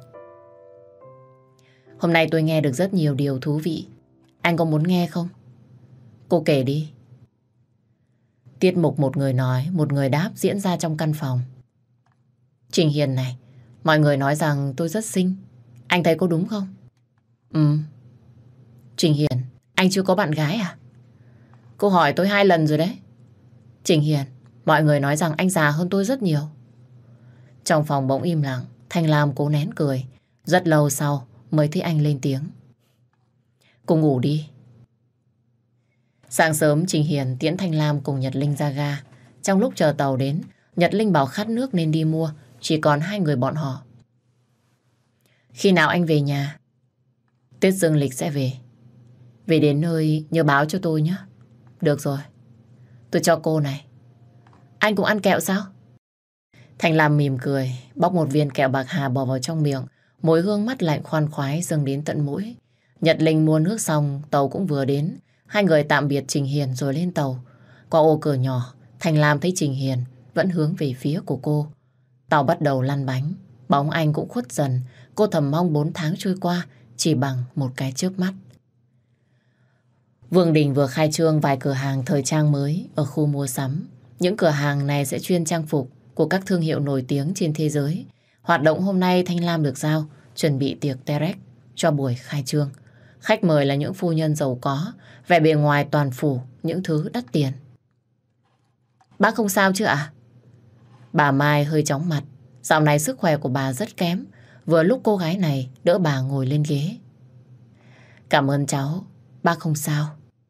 Hôm nay tôi nghe được rất nhiều điều thú vị. Anh có muốn nghe không? Cô kể đi. Tiết mục một người nói, một người đáp diễn ra trong căn phòng. Trình Hiền này, mọi người nói rằng tôi rất xinh. Anh thấy có đúng không? Trình Hiền, anh chưa có bạn gái à? Cô hỏi tôi 2 lần rồi đấy. Trình Hiền, mọi người nói rằng anh già hơn tôi rất nhiều. Trong phòng bỗng im lặng. Thanh Lam cố nén cười. Rất lâu sau mới thấy anh lên tiếng. Cô ngủ đi. Sáng sớm Trình Hiền tiễn Thanh Lam cùng Nhật Linh ra ga. Trong lúc chờ tàu đến, Nhật Linh bảo khát nước nên đi mua. Chỉ còn 2 người bọn họ. Khi nào anh về nhà? Tết dương lịch sẽ về. Về đến nơi nhớ báo cho tôi nhé. Được rồi. Tôi cho cô này. Anh cũng ăn kẹo sao? Thanh Lam mỉm cười, bóc một viên kẹo bạc hà bỏ vào trong miệng. Mùi hương mát lạnh khoan khoái dâng đến tận mũi. Nhật Linh mua nước xong, tàu cũng vừa đến. Hai người tạm biệt Trình Hiền rồi lên tàu. Qua ô cửa nhỏ, Thanh Lam thấy Trình Hiền vẫn hướng về phía của cô. Tàu bắt đầu lăn bánh, bóng anh cũng khuất dần. Cô thầm mong 4 tháng trôi qua chỉ bằng một cái chớp mắt. Vương Đình vừa khai trương vài cửa hàng thời trang mới ở khu mua sắm. Những cửa hàng này sẽ chuyên trang phục của các thương hiệu nổi tiếng trên thế giới. Hoạt động hôm nay Thanh Lam được giao chuẩn bị tiệc Terek cho buổi khai trương. Khách mời là những phu nhân giàu có, vẻ bề ngoài toàn phủ những thứ đắt tiền. Bác không sao chứ ạ? Bà Mai hơi chóng mặt. Dạo này sức khỏe của bà rất kém. Vừa lúc cô gái này đỡ bà ngồi lên ghế. Cảm ơn cháu, bác không sao.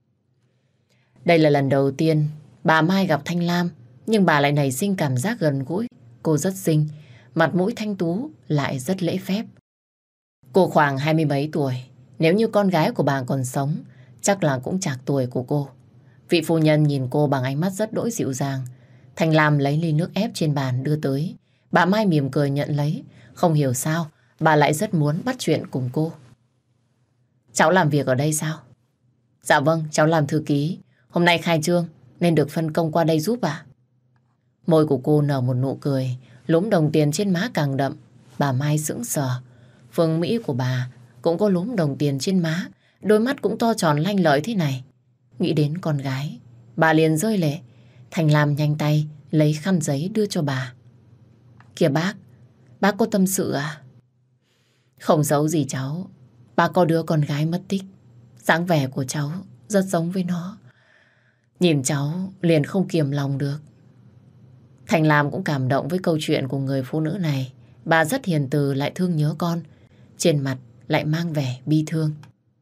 Đây là lần đầu tiên bà Mai gặp Thanh Lam, nhưng bà lại nảy sinh cảm giác gần gũi. Cô rất xinh, mặt mũi thanh tú, lại rất lễ phép. Cô khoảng 20 mấy tuổi. Nếu như con gái của bà còn sống, chắc là cũng chạc tuổi của cô. Vị phu nhân nhìn cô bằng ánh mắt rất đỗi dịu dàng. Thanh Lam lấy ly nước ép trên bàn đưa tới. Bà Mai mỉm cười nhận lấy. Không hiểu sao, bà lại rất muốn bắt chuyện cùng cô. Cháu làm việc ở đây sao? Dạ vâng, cháu làm thư ký. Hôm nay khai trương nên được phân công qua đây giúp ạ. Môi của cô nở một nụ cười, lúm đồng tiền trên má càng đậm. Bà Mai sững sờ. Phương Mỹ của bà cũng có lúm đồng tiền trên má, đôi mắt cũng to tròn lanh lợi thế này. Nghĩ đến con gái, bà liền rơi lệ. Thanh Lam nhanh tay lấy khăn giấy đưa cho bà. Kìa bác có tâm sự à? Không giấu gì cháu, bà có đứa con gái mất tích. Dáng vẻ của cháu rất giống với nó. Nhìn cháu liền không kiềm lòng được. Thanh Lam cũng cảm động với câu chuyện của người phụ nữ này. Bà rất hiền từ lại thương nhớ con. Trên mặt lại mang vẻ bi thương.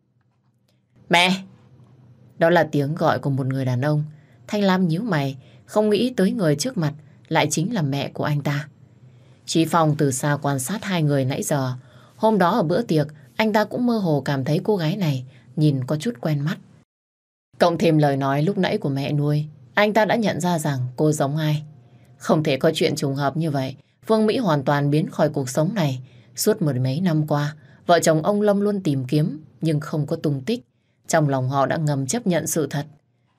Mẹ! Đó là tiếng gọi của một người đàn ông. Thanh Lam nhíu mày, không nghĩ tới người trước mặt lại chính là mẹ của anh ta. Chí Phong từ xa quan sát hai người nãy giờ. Hôm đó ở bữa tiệc, anh ta cũng mơ hồ cảm thấy cô gái này nhìn có chút quen mắt. Cộng thêm lời nói lúc nãy của mẹ nuôi, anh ta đã nhận ra rằng cô giống ai. Không thể có chuyện trùng hợp như vậy. Phương Mỹ hoàn toàn biến khỏi cuộc sống này. Suốt 10 mấy năm qua, vợ chồng ông Lâm luôn tìm kiếm nhưng không có tung tích. Trong lòng họ đã ngầm chấp nhận sự thật.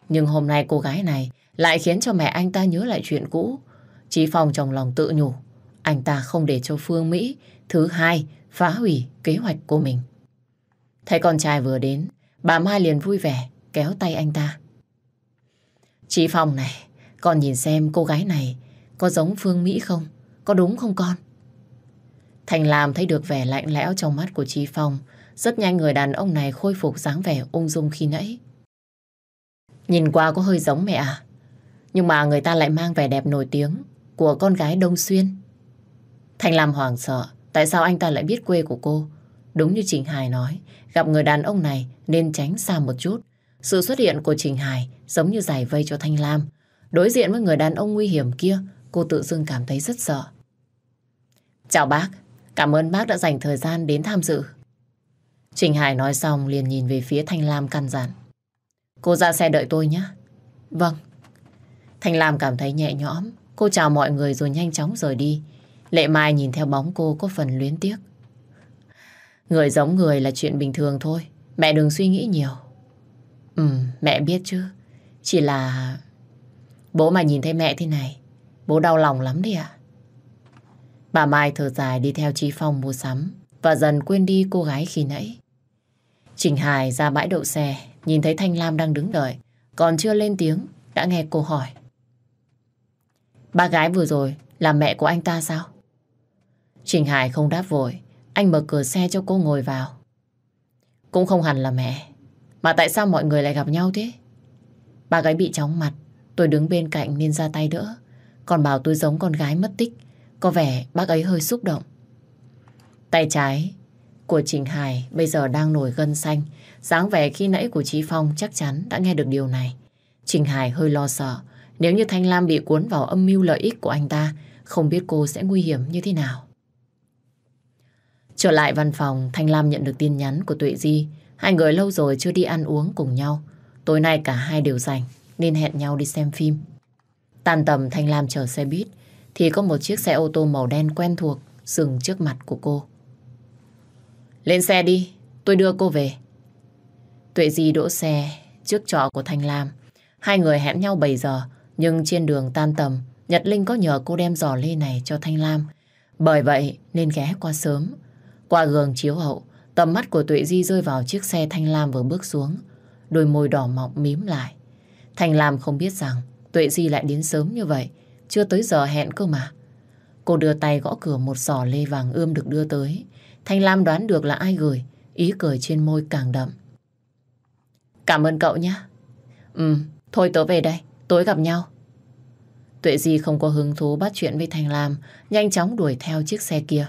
Nhưng hôm nay cô gái này lại khiến cho mẹ anh ta nhớ lại chuyện cũ. Chí Phong trong lòng tự nhủ, anh ta không để cho Phương Mỹ thứ hai phá hủy kế hoạch của mình. Thấy con trai vừa đến, bà Mai liền vui vẻ kéo tay anh ta. Chí Phong này, con nhìn xem cô gái này có giống Phương Mỹ không? Có đúng không con? Thành Lam thấy được vẻ lạnh lẽo trong mắt của Chí Phong. Rất nhanh người đàn ông này khôi phục dáng vẻ ung dung khi nãy. Nhìn qua có hơi giống mẹ à? Nhưng mà người ta lại mang vẻ đẹp nổi tiếng của con gái Đông Xuyên. Thành Lam hoảng sợ. Tại sao anh ta lại biết quê của cô? Đúng như Trình Hải nói, gặp người đàn ông này nên tránh xa một chút. Sự xuất hiện của Trình Hải giống như giải vây cho Thanh Lam. Đối diện với người đàn ông nguy hiểm kia, cô tự dưng cảm thấy rất sợ. Chào bác, cảm ơn bác đã dành thời gian đến tham dự. Trình Hải nói xong liền nhìn về phía Thanh Lam căn dặn. Cô ra xe đợi tôi nhé. Vâng. Thanh Lam cảm thấy nhẹ nhõm. Cô chào mọi người rồi nhanh chóng rời đi. Lệ Mai nhìn theo bóng cô có phần luyến tiếc. Người giống người là chuyện bình thường thôi. Mẹ đừng suy nghĩ nhiều. Mẹ biết chứ. Chỉ là bố mà nhìn thấy mẹ thế này, bố đau lòng lắm đấy ạ. Bà Mai thở dài đi theo Chí Phong mua sắm và dần quên đi cô gái khi nãy. Trình Hải ra bãi đậu xe, nhìn thấy Thanh Lam đang đứng đợi, còn chưa lên tiếng đã nghe cô hỏi. Bà gái vừa rồi là mẹ của anh ta sao? Trình Hải không đáp vội, anh mở cửa xe cho cô ngồi vào. Cũng không hẳn là mẹ, mà tại sao mọi người lại gặp nhau thế? Bà gái bị chóng mặt, tôi đứng bên cạnh nên ra tay đỡ, còn bảo tôi giống con gái mất tích. Có vẻ bác ấy hơi xúc động. Tay trái của Trình Hải bây giờ đang nổi gân xanh. Dáng vẻ khi nãy của Chí Phong chắc chắn đã nghe được điều này. Trình Hải hơi lo sợ. Nếu như Thanh Lam bị cuốn vào âm mưu lợi ích của anh ta, không biết cô sẽ nguy hiểm như thế nào. Trở lại văn phòng, Thanh Lam nhận được tin nhắn của Tuệ Di. Hai người lâu rồi chưa đi ăn uống cùng nhau. Tối nay cả hai đều rảnh nên hẹn nhau đi xem phim. Tan tầm Thanh Lam chờ xe buýt thì có một chiếc xe ô tô màu đen quen thuộc dừng trước mặt của cô. Lên xe đi, tôi đưa cô về. Tuệ Di đỗ xe trước trọ của Thanh Lam. Hai người hẹn nhau 7 giờ, nhưng trên đường tan tầm, Nhật Linh có nhờ cô đem giỏ lê này cho Thanh Lam. Bởi vậy nên ghé qua sớm. Qua gương chiếu hậu, tầm mắt của Tuệ Di rơi vào chiếc xe Thanh Lam vừa bước xuống. Đôi môi đỏ mọng mím lại. Thanh Lam không biết rằng Tuệ Di lại đến sớm như vậy, chưa tới giờ hẹn cơ mà. Cô đưa tay gõ cửa một giỏ lê vàng ươm được đưa tới. Thanh Lam đoán được là ai gửi, ý cười trên môi càng đậm. Cảm ơn cậu nhé. Thôi tớ về đây, tối gặp nhau. Tuệ Di không có hứng thú bắt chuyện với Thanh Lam, nhanh chóng đuổi theo chiếc xe kia.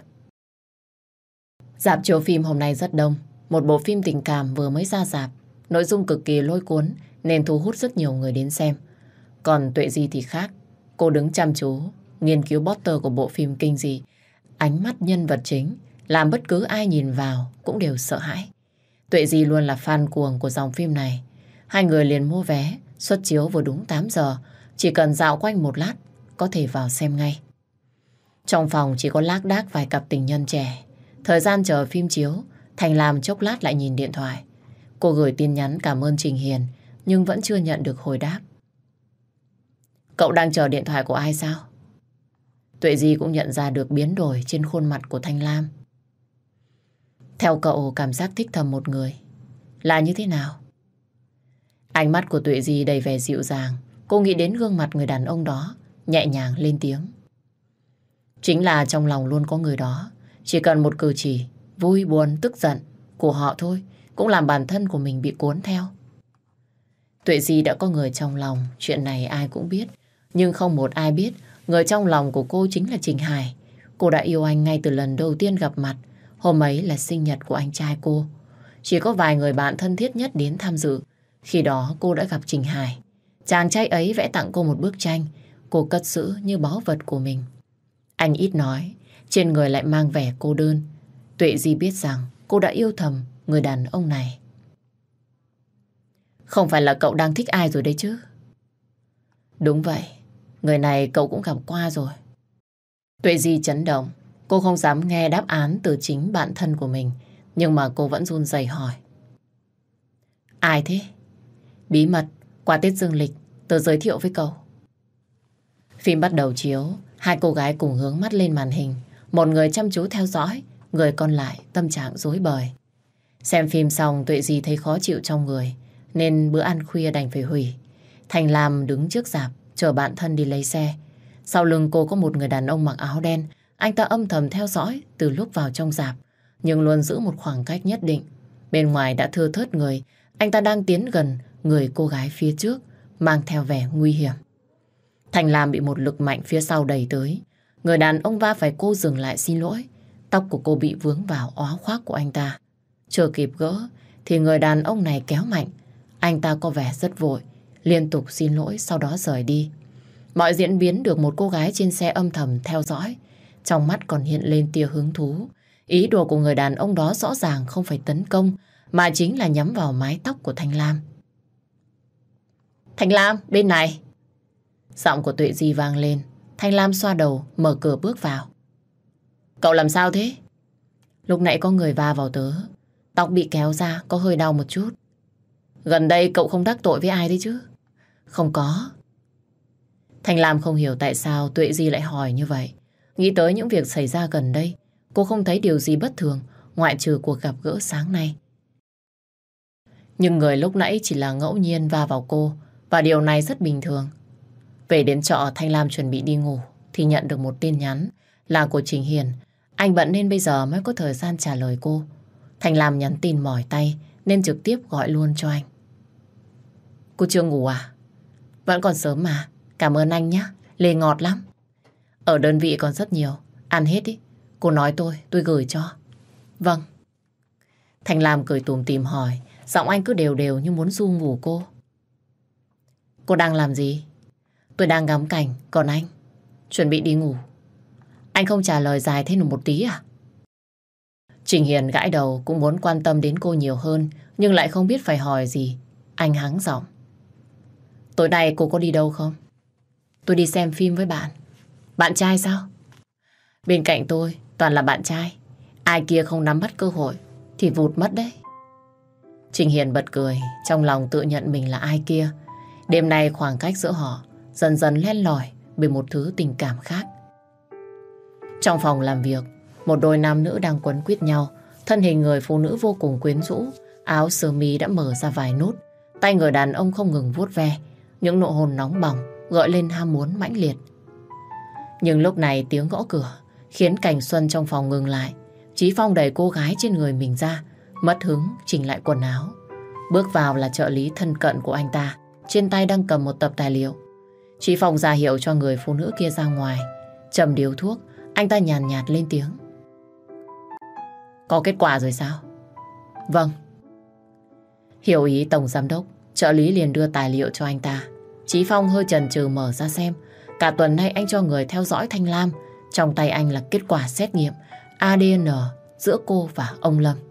Rạp chiếu phim hôm nay rất đông. Một bộ phim tình cảm vừa mới ra rạp, nội dung cực kỳ lôi cuốn nên thu hút rất nhiều người đến xem. Còn Tuệ Di thì khác. Cô đứng chăm chú nghiên cứu poster của bộ phim kinh dị. Ánh mắt nhân vật chính làm bất cứ ai nhìn vào cũng đều sợ hãi. Tuệ Di luôn là fan cuồng của dòng phim này. Hai người liền mua vé, xuất chiếu vừa đúng 8 giờ. Chỉ cần dạo quanh một lát có thể vào xem ngay. Trong phòng chỉ có lác đác vài cặp tình nhân trẻ. Thời gian chờ phim chiếu, Thành Lam chốc lát lại nhìn điện thoại. Cô gửi tin nhắn cảm ơn Trình Hiền nhưng vẫn chưa nhận được hồi đáp. Cậu đang chờ điện thoại của ai sao? Tuệ Di cũng nhận ra được biến đổi trên khuôn mặt của Thanh Lam. Theo cậu, cảm giác thích thầm một người là như thế nào? Ánh mắt của Tuệ Di đầy vẻ dịu dàng. Cô nghĩ đến gương mặt người đàn ông đó, nhẹ nhàng lên tiếng. Chính là trong lòng luôn có người đó. Chỉ cần một cử chỉ, vui, buồn, tức giận của họ thôi cũng làm bản thân của mình bị cuốn theo. Tuệ Di đã có người trong lòng, chuyện này ai cũng biết. Nhưng không một ai biết người trong lòng của cô chính là Trình Hải. Cô đã yêu anh ngay từ lần đầu tiên gặp mặt. Hôm ấy là sinh nhật của anh trai cô. Chỉ có vài người bạn thân thiết nhất đến tham dự. Khi đó cô đã gặp Trình Hải. Chàng trai ấy vẽ tặng cô một bức tranh. Cô cất giữ như báu vật của mình. Anh ít nói, trên người lại mang vẻ cô đơn. Tuệ Di biết rằng cô đã yêu thầm người đàn ông này. Không phải là cậu đang thích ai rồi đấy chứ? Đúng vậy, người này cậu cũng gặp qua rồi. Tuệ Di chấn động. Cô không dám nghe đáp án từ chính bản thân của mình. Nhưng mà cô vẫn run rẩy hỏi. Ai thế? Bí mật Qua Tết dương lịch, tớ giới thiệu với cậu. Phim bắt đầu chiếu, hai cô gái cùng hướng mắt lên màn hình. Một người chăm chú theo dõi, người còn lại tâm trạng rối bời. Xem phim xong Tuệ Di thấy khó chịu trong người, nên bữa ăn khuya đành phải hủy. Thành Lam đứng trước rạp, chờ bạn thân đi lấy xe. Sau lưng cô có một người đàn ông mặc áo đen. Anh ta âm thầm theo dõi từ lúc vào trong rạp, nhưng luôn giữ một khoảng cách nhất định. Bên ngoài đã thưa thớt người, anh ta đang tiến gần người cô gái phía trước, mang theo vẻ nguy hiểm. Thành Lam bị một lực mạnh phía sau đẩy tới. Người đàn ông va phải cô dừng lại xin lỗi. Tóc của cô bị vướng vào áo khoác của anh ta. Chưa kịp gỡ thì người đàn ông này kéo mạnh. Anh ta có vẻ rất vội, liên tục xin lỗi sau đó rời đi. Mọi diễn biến được một cô gái trên xe âm thầm theo dõi. Trong mắt còn hiện lên tia hứng thú. Ý đồ của người đàn ông đó rõ ràng không phải tấn công, mà chính là nhắm vào mái tóc của Thanh Lam. Thanh Lam, bên này. Giọng của Tuệ Di vang lên. Thanh Lam xoa đầu, mở cửa bước vào. Cậu làm sao thế? Lúc nãy có người va vào tớ. Tóc bị kéo ra, có hơi đau một chút. Gần đây cậu không đắc tội với ai đấy chứ? Không có. Thanh Lam không hiểu tại sao Tuệ Di lại hỏi như vậy. Nghĩ tới những việc xảy ra gần đây, cô không thấy điều gì bất thường ngoại trừ cuộc gặp gỡ sáng nay. Nhưng người lúc nãy chỉ là ngẫu nhiên va vào cô, và điều này rất bình thường. Về đến trọ, Thanh Lam chuẩn bị đi ngủ thì nhận được một tin nhắn là của Trình Hiền. Anh bận nên bây giờ mới có thời gian trả lời cô. Thanh Lam nhắn tin mỏi tay nên trực tiếp gọi luôn cho anh. Cô chưa ngủ à? Vẫn còn sớm mà. Cảm ơn anh nhé. Lê ngọt lắm. Ở đơn vị còn rất nhiều. Ăn hết đi. Cô nói tôi gửi cho. Vâng. Thanh Lam cười tủm tỉm hỏi. Giọng anh cứ đều đều như muốn ru ngủ cô. Cô đang làm gì? Tôi đang ngắm cảnh. Còn anh? Chuẩn bị đi ngủ. Anh không trả lời dài thêm một tí à? Trình Hiền gãi đầu cũng muốn quan tâm đến cô nhiều hơn, nhưng lại không biết phải hỏi gì. Anh hắng giọng. Tối nay cô có đi đâu không? Tôi đi xem phim với bạn. Bạn trai sao? Bên cạnh tôi toàn là bạn trai. Ai kia không nắm bắt cơ hội thì vụt mất đấy. Trình Hiền bật cười, trong lòng tự nhận mình là ai kia. Đêm nay khoảng cách giữa họ dần dần len lỏi bởi một thứ tình cảm khác. Trong phòng làm việc, một đôi nam nữ đang quấn quýt nhau. Thân hình người phụ nữ vô cùng quyến rũ, áo sơ mi đã mở ra vài nút. Tay người đàn ông không ngừng vuốt ve. Những nụ hôn nóng bỏng gợi lên ham muốn mãnh liệt. Nhưng lúc này tiếng gõ cửa khiến cảnh xuân trong phòng ngừng lại. Chí Phong đẩy cô gái trên người mình ra, mất hứng chỉnh lại quần áo. Bước vào là trợ lý thân cận của anh ta, trên tay đang cầm một tập tài liệu. Chí Phong ra hiệu cho người phụ nữ kia ra ngoài. Châm điếu thuốc, anh ta nhàn nhạt lên tiếng. Có kết quả rồi sao? Vâng. Hiểu ý tổng giám đốc, trợ lý liền đưa tài liệu cho anh ta. Chí Phong hơi chần chừ mở ra xem. Cả tuần nay anh cho người theo dõi Thanh Lam. Trong tay anh là kết quả xét nghiệm ADN giữa cô và ông Lâm.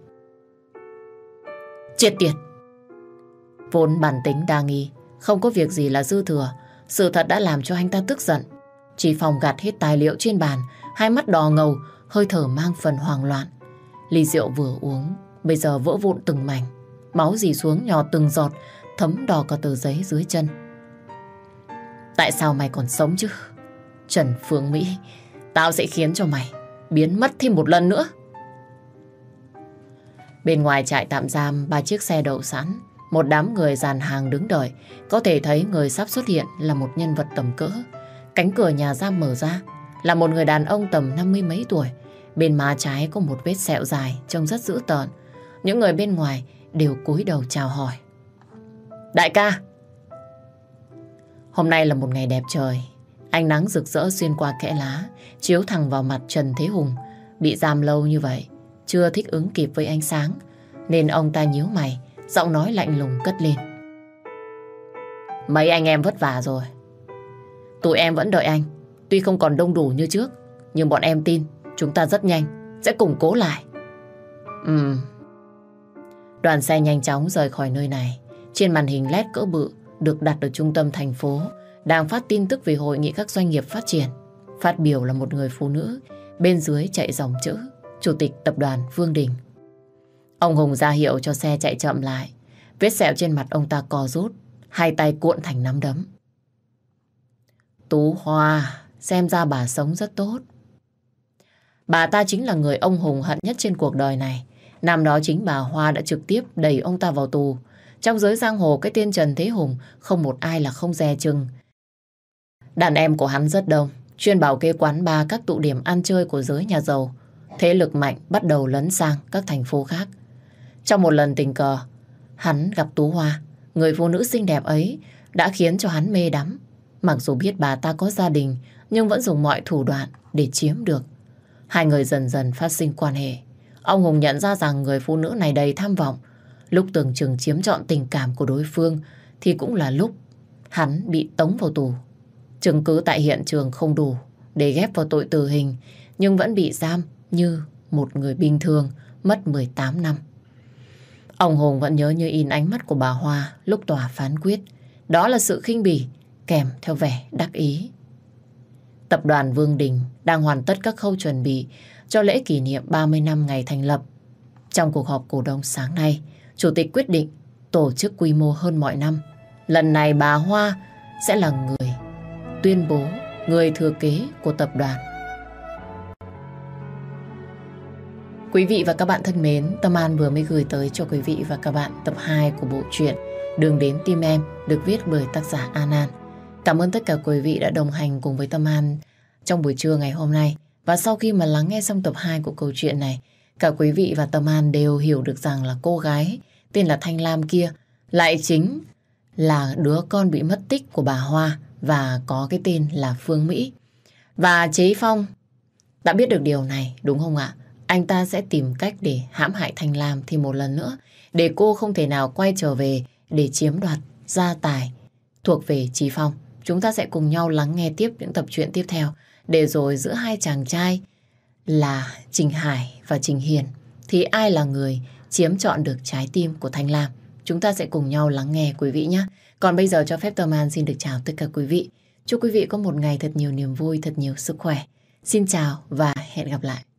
Chết tiệt! Vốn bản tính đa nghi, không có việc gì là dư thừa. Sự thật đã làm cho anh ta tức giận. Chí Phong gạt hết tài liệu trên bàn, hai mắt đỏ ngầu, hơi thở mang phần hoảng loạn. Ly rượu vừa uống, bây giờ vỡ vụn từng mảnh. Máu rỉ xuống nhỏ từng giọt, thấm đỏ cả tờ giấy dưới chân. Tại sao mày còn sống chứ? Trần Phương Mỹ, tao sẽ khiến cho mày biến mất thêm một lần nữa. Bên ngoài trại tạm giam, 3 chiếc xe đậu sẵn. Một đám người dàn hàng đứng đợi. Có thể thấy người sắp xuất hiện là một nhân vật tầm cỡ. Cánh cửa nhà giam mở ra, là một người đàn ông tầm 50 mấy tuổi. Bên má trái có một vết sẹo dài, trông rất dữ tợn. Những người bên ngoài đều cúi đầu chào hỏi. Đại ca! Hôm nay là một ngày đẹp trời. Ánh nắng rực rỡ xuyên qua kẽ lá, chiếu thẳng vào mặt Trần Thế Hùng. Bị giam lâu như vậy, chưa thích ứng kịp với ánh sáng, nên ông ta nhíu mày, giọng nói lạnh lùng cất lên. Mấy anh em vất vả rồi. Tụi em vẫn đợi anh. Tuy không còn đông đủ như trước, nhưng bọn em tin chúng ta rất nhanh sẽ củng cố lại. Đoàn xe nhanh chóng rời khỏi nơi này. Trên màn hình LED cỡ bự được đặt ở trung tâm thành phố đang phát tin tức về hội nghị các doanh nghiệp phát triển. Phát biểu là một người phụ nữ, bên dưới chạy dòng chữ Chủ tịch Tập đoàn Vương Đình. Ông Hùng ra hiệu cho xe chạy chậm lại. Vết sẹo trên mặt ông ta co rút. hai tay cuộn thành nắm đấm. Tú Hoa, xem ra bà sống rất tốt. Bà ta chính là người ông Hùng hận nhất trên cuộc đời này. Năm đó chính bà Hoa đã trực tiếp đẩy ông ta vào tù. Trong giới giang hồ, cái tên Trần Thế Hùng không một ai là không dè chừng. Đàn em của hắn rất đông, chuyên bảo kê quán bar, các tụ điểm ăn chơi của giới nhà giàu. Thế lực mạnh bắt đầu lấn sang các thành phố khác. Trong một lần tình cờ, hắn gặp Tú Hoa. Người phụ nữ xinh đẹp ấy đã khiến cho hắn mê đắm. Mặc dù biết bà ta có gia đình, nhưng vẫn dùng mọi thủ đoạn để chiếm được. Hai người dần dần phát sinh quan hệ. Ông Hùng nhận ra rằng người phụ nữ này đầy tham vọng. Lúc tưởng chừng chiếm trọn tình cảm của đối phương thì cũng là lúc hắn bị tống vào tù. Chứng cứ tại hiện trường không đủ để ghép vào tội tử hình, nhưng vẫn bị giam như một người bình thường, mất 18 năm. Ông Hùng vẫn nhớ như in ánh mắt của bà Hoa lúc tòa phán quyết. Đó là sự khinh bỉ kèm theo vẻ đắc ý. Tập đoàn Vương Đình đang hoàn tất các khâu chuẩn bị cho lễ kỷ niệm 30 năm ngày thành lập. Trong cuộc họp cổ đông sáng nay, Chủ tịch quyết định tổ chức quy mô hơn mọi năm. Lần này bà Hoa sẽ là người tuyên bố người thừa kế của tập đoàn. Quý vị và các bạn thân mến, Tâm An vừa mới gửi tới cho quý vị và các bạn tập 2 của bộ truyện Đường đến tim em được viết bởi tác giả An An. Cảm ơn tất cả quý vị đã đồng hành cùng với Tâm An trong buổi trưa ngày hôm nay. Và sau khi mà lắng nghe xong tập 2 của câu chuyện này, cả quý vị và Tâm An đều hiểu được rằng là cô gái tên là Thanh Lam kia lại chính là đứa con bị mất tích của bà Hoa và có cái tên là Phương Mỹ. Và Chế Phong đã biết được điều này, đúng không ạ? Anh ta sẽ tìm cách để hãm hại Thanh Lam thêm một lần nữa, để cô không thể nào quay trở về để chiếm đoạt gia tài thuộc về Chí Phong. Chúng ta sẽ cùng nhau lắng nghe tiếp những tập truyện tiếp theo, để rồi giữa hai chàng trai là Trình Hải và Trình Hiền thì ai là người chiếm trọn được trái tim của Thanh Lam? Chúng ta sẽ cùng nhau lắng nghe quý vị nhé. Còn bây giờ cho phép Tâm An xin được chào tất cả quý vị. Chúc quý vị có một ngày thật nhiều niềm vui, thật nhiều sức khỏe. Xin chào và hẹn gặp lại.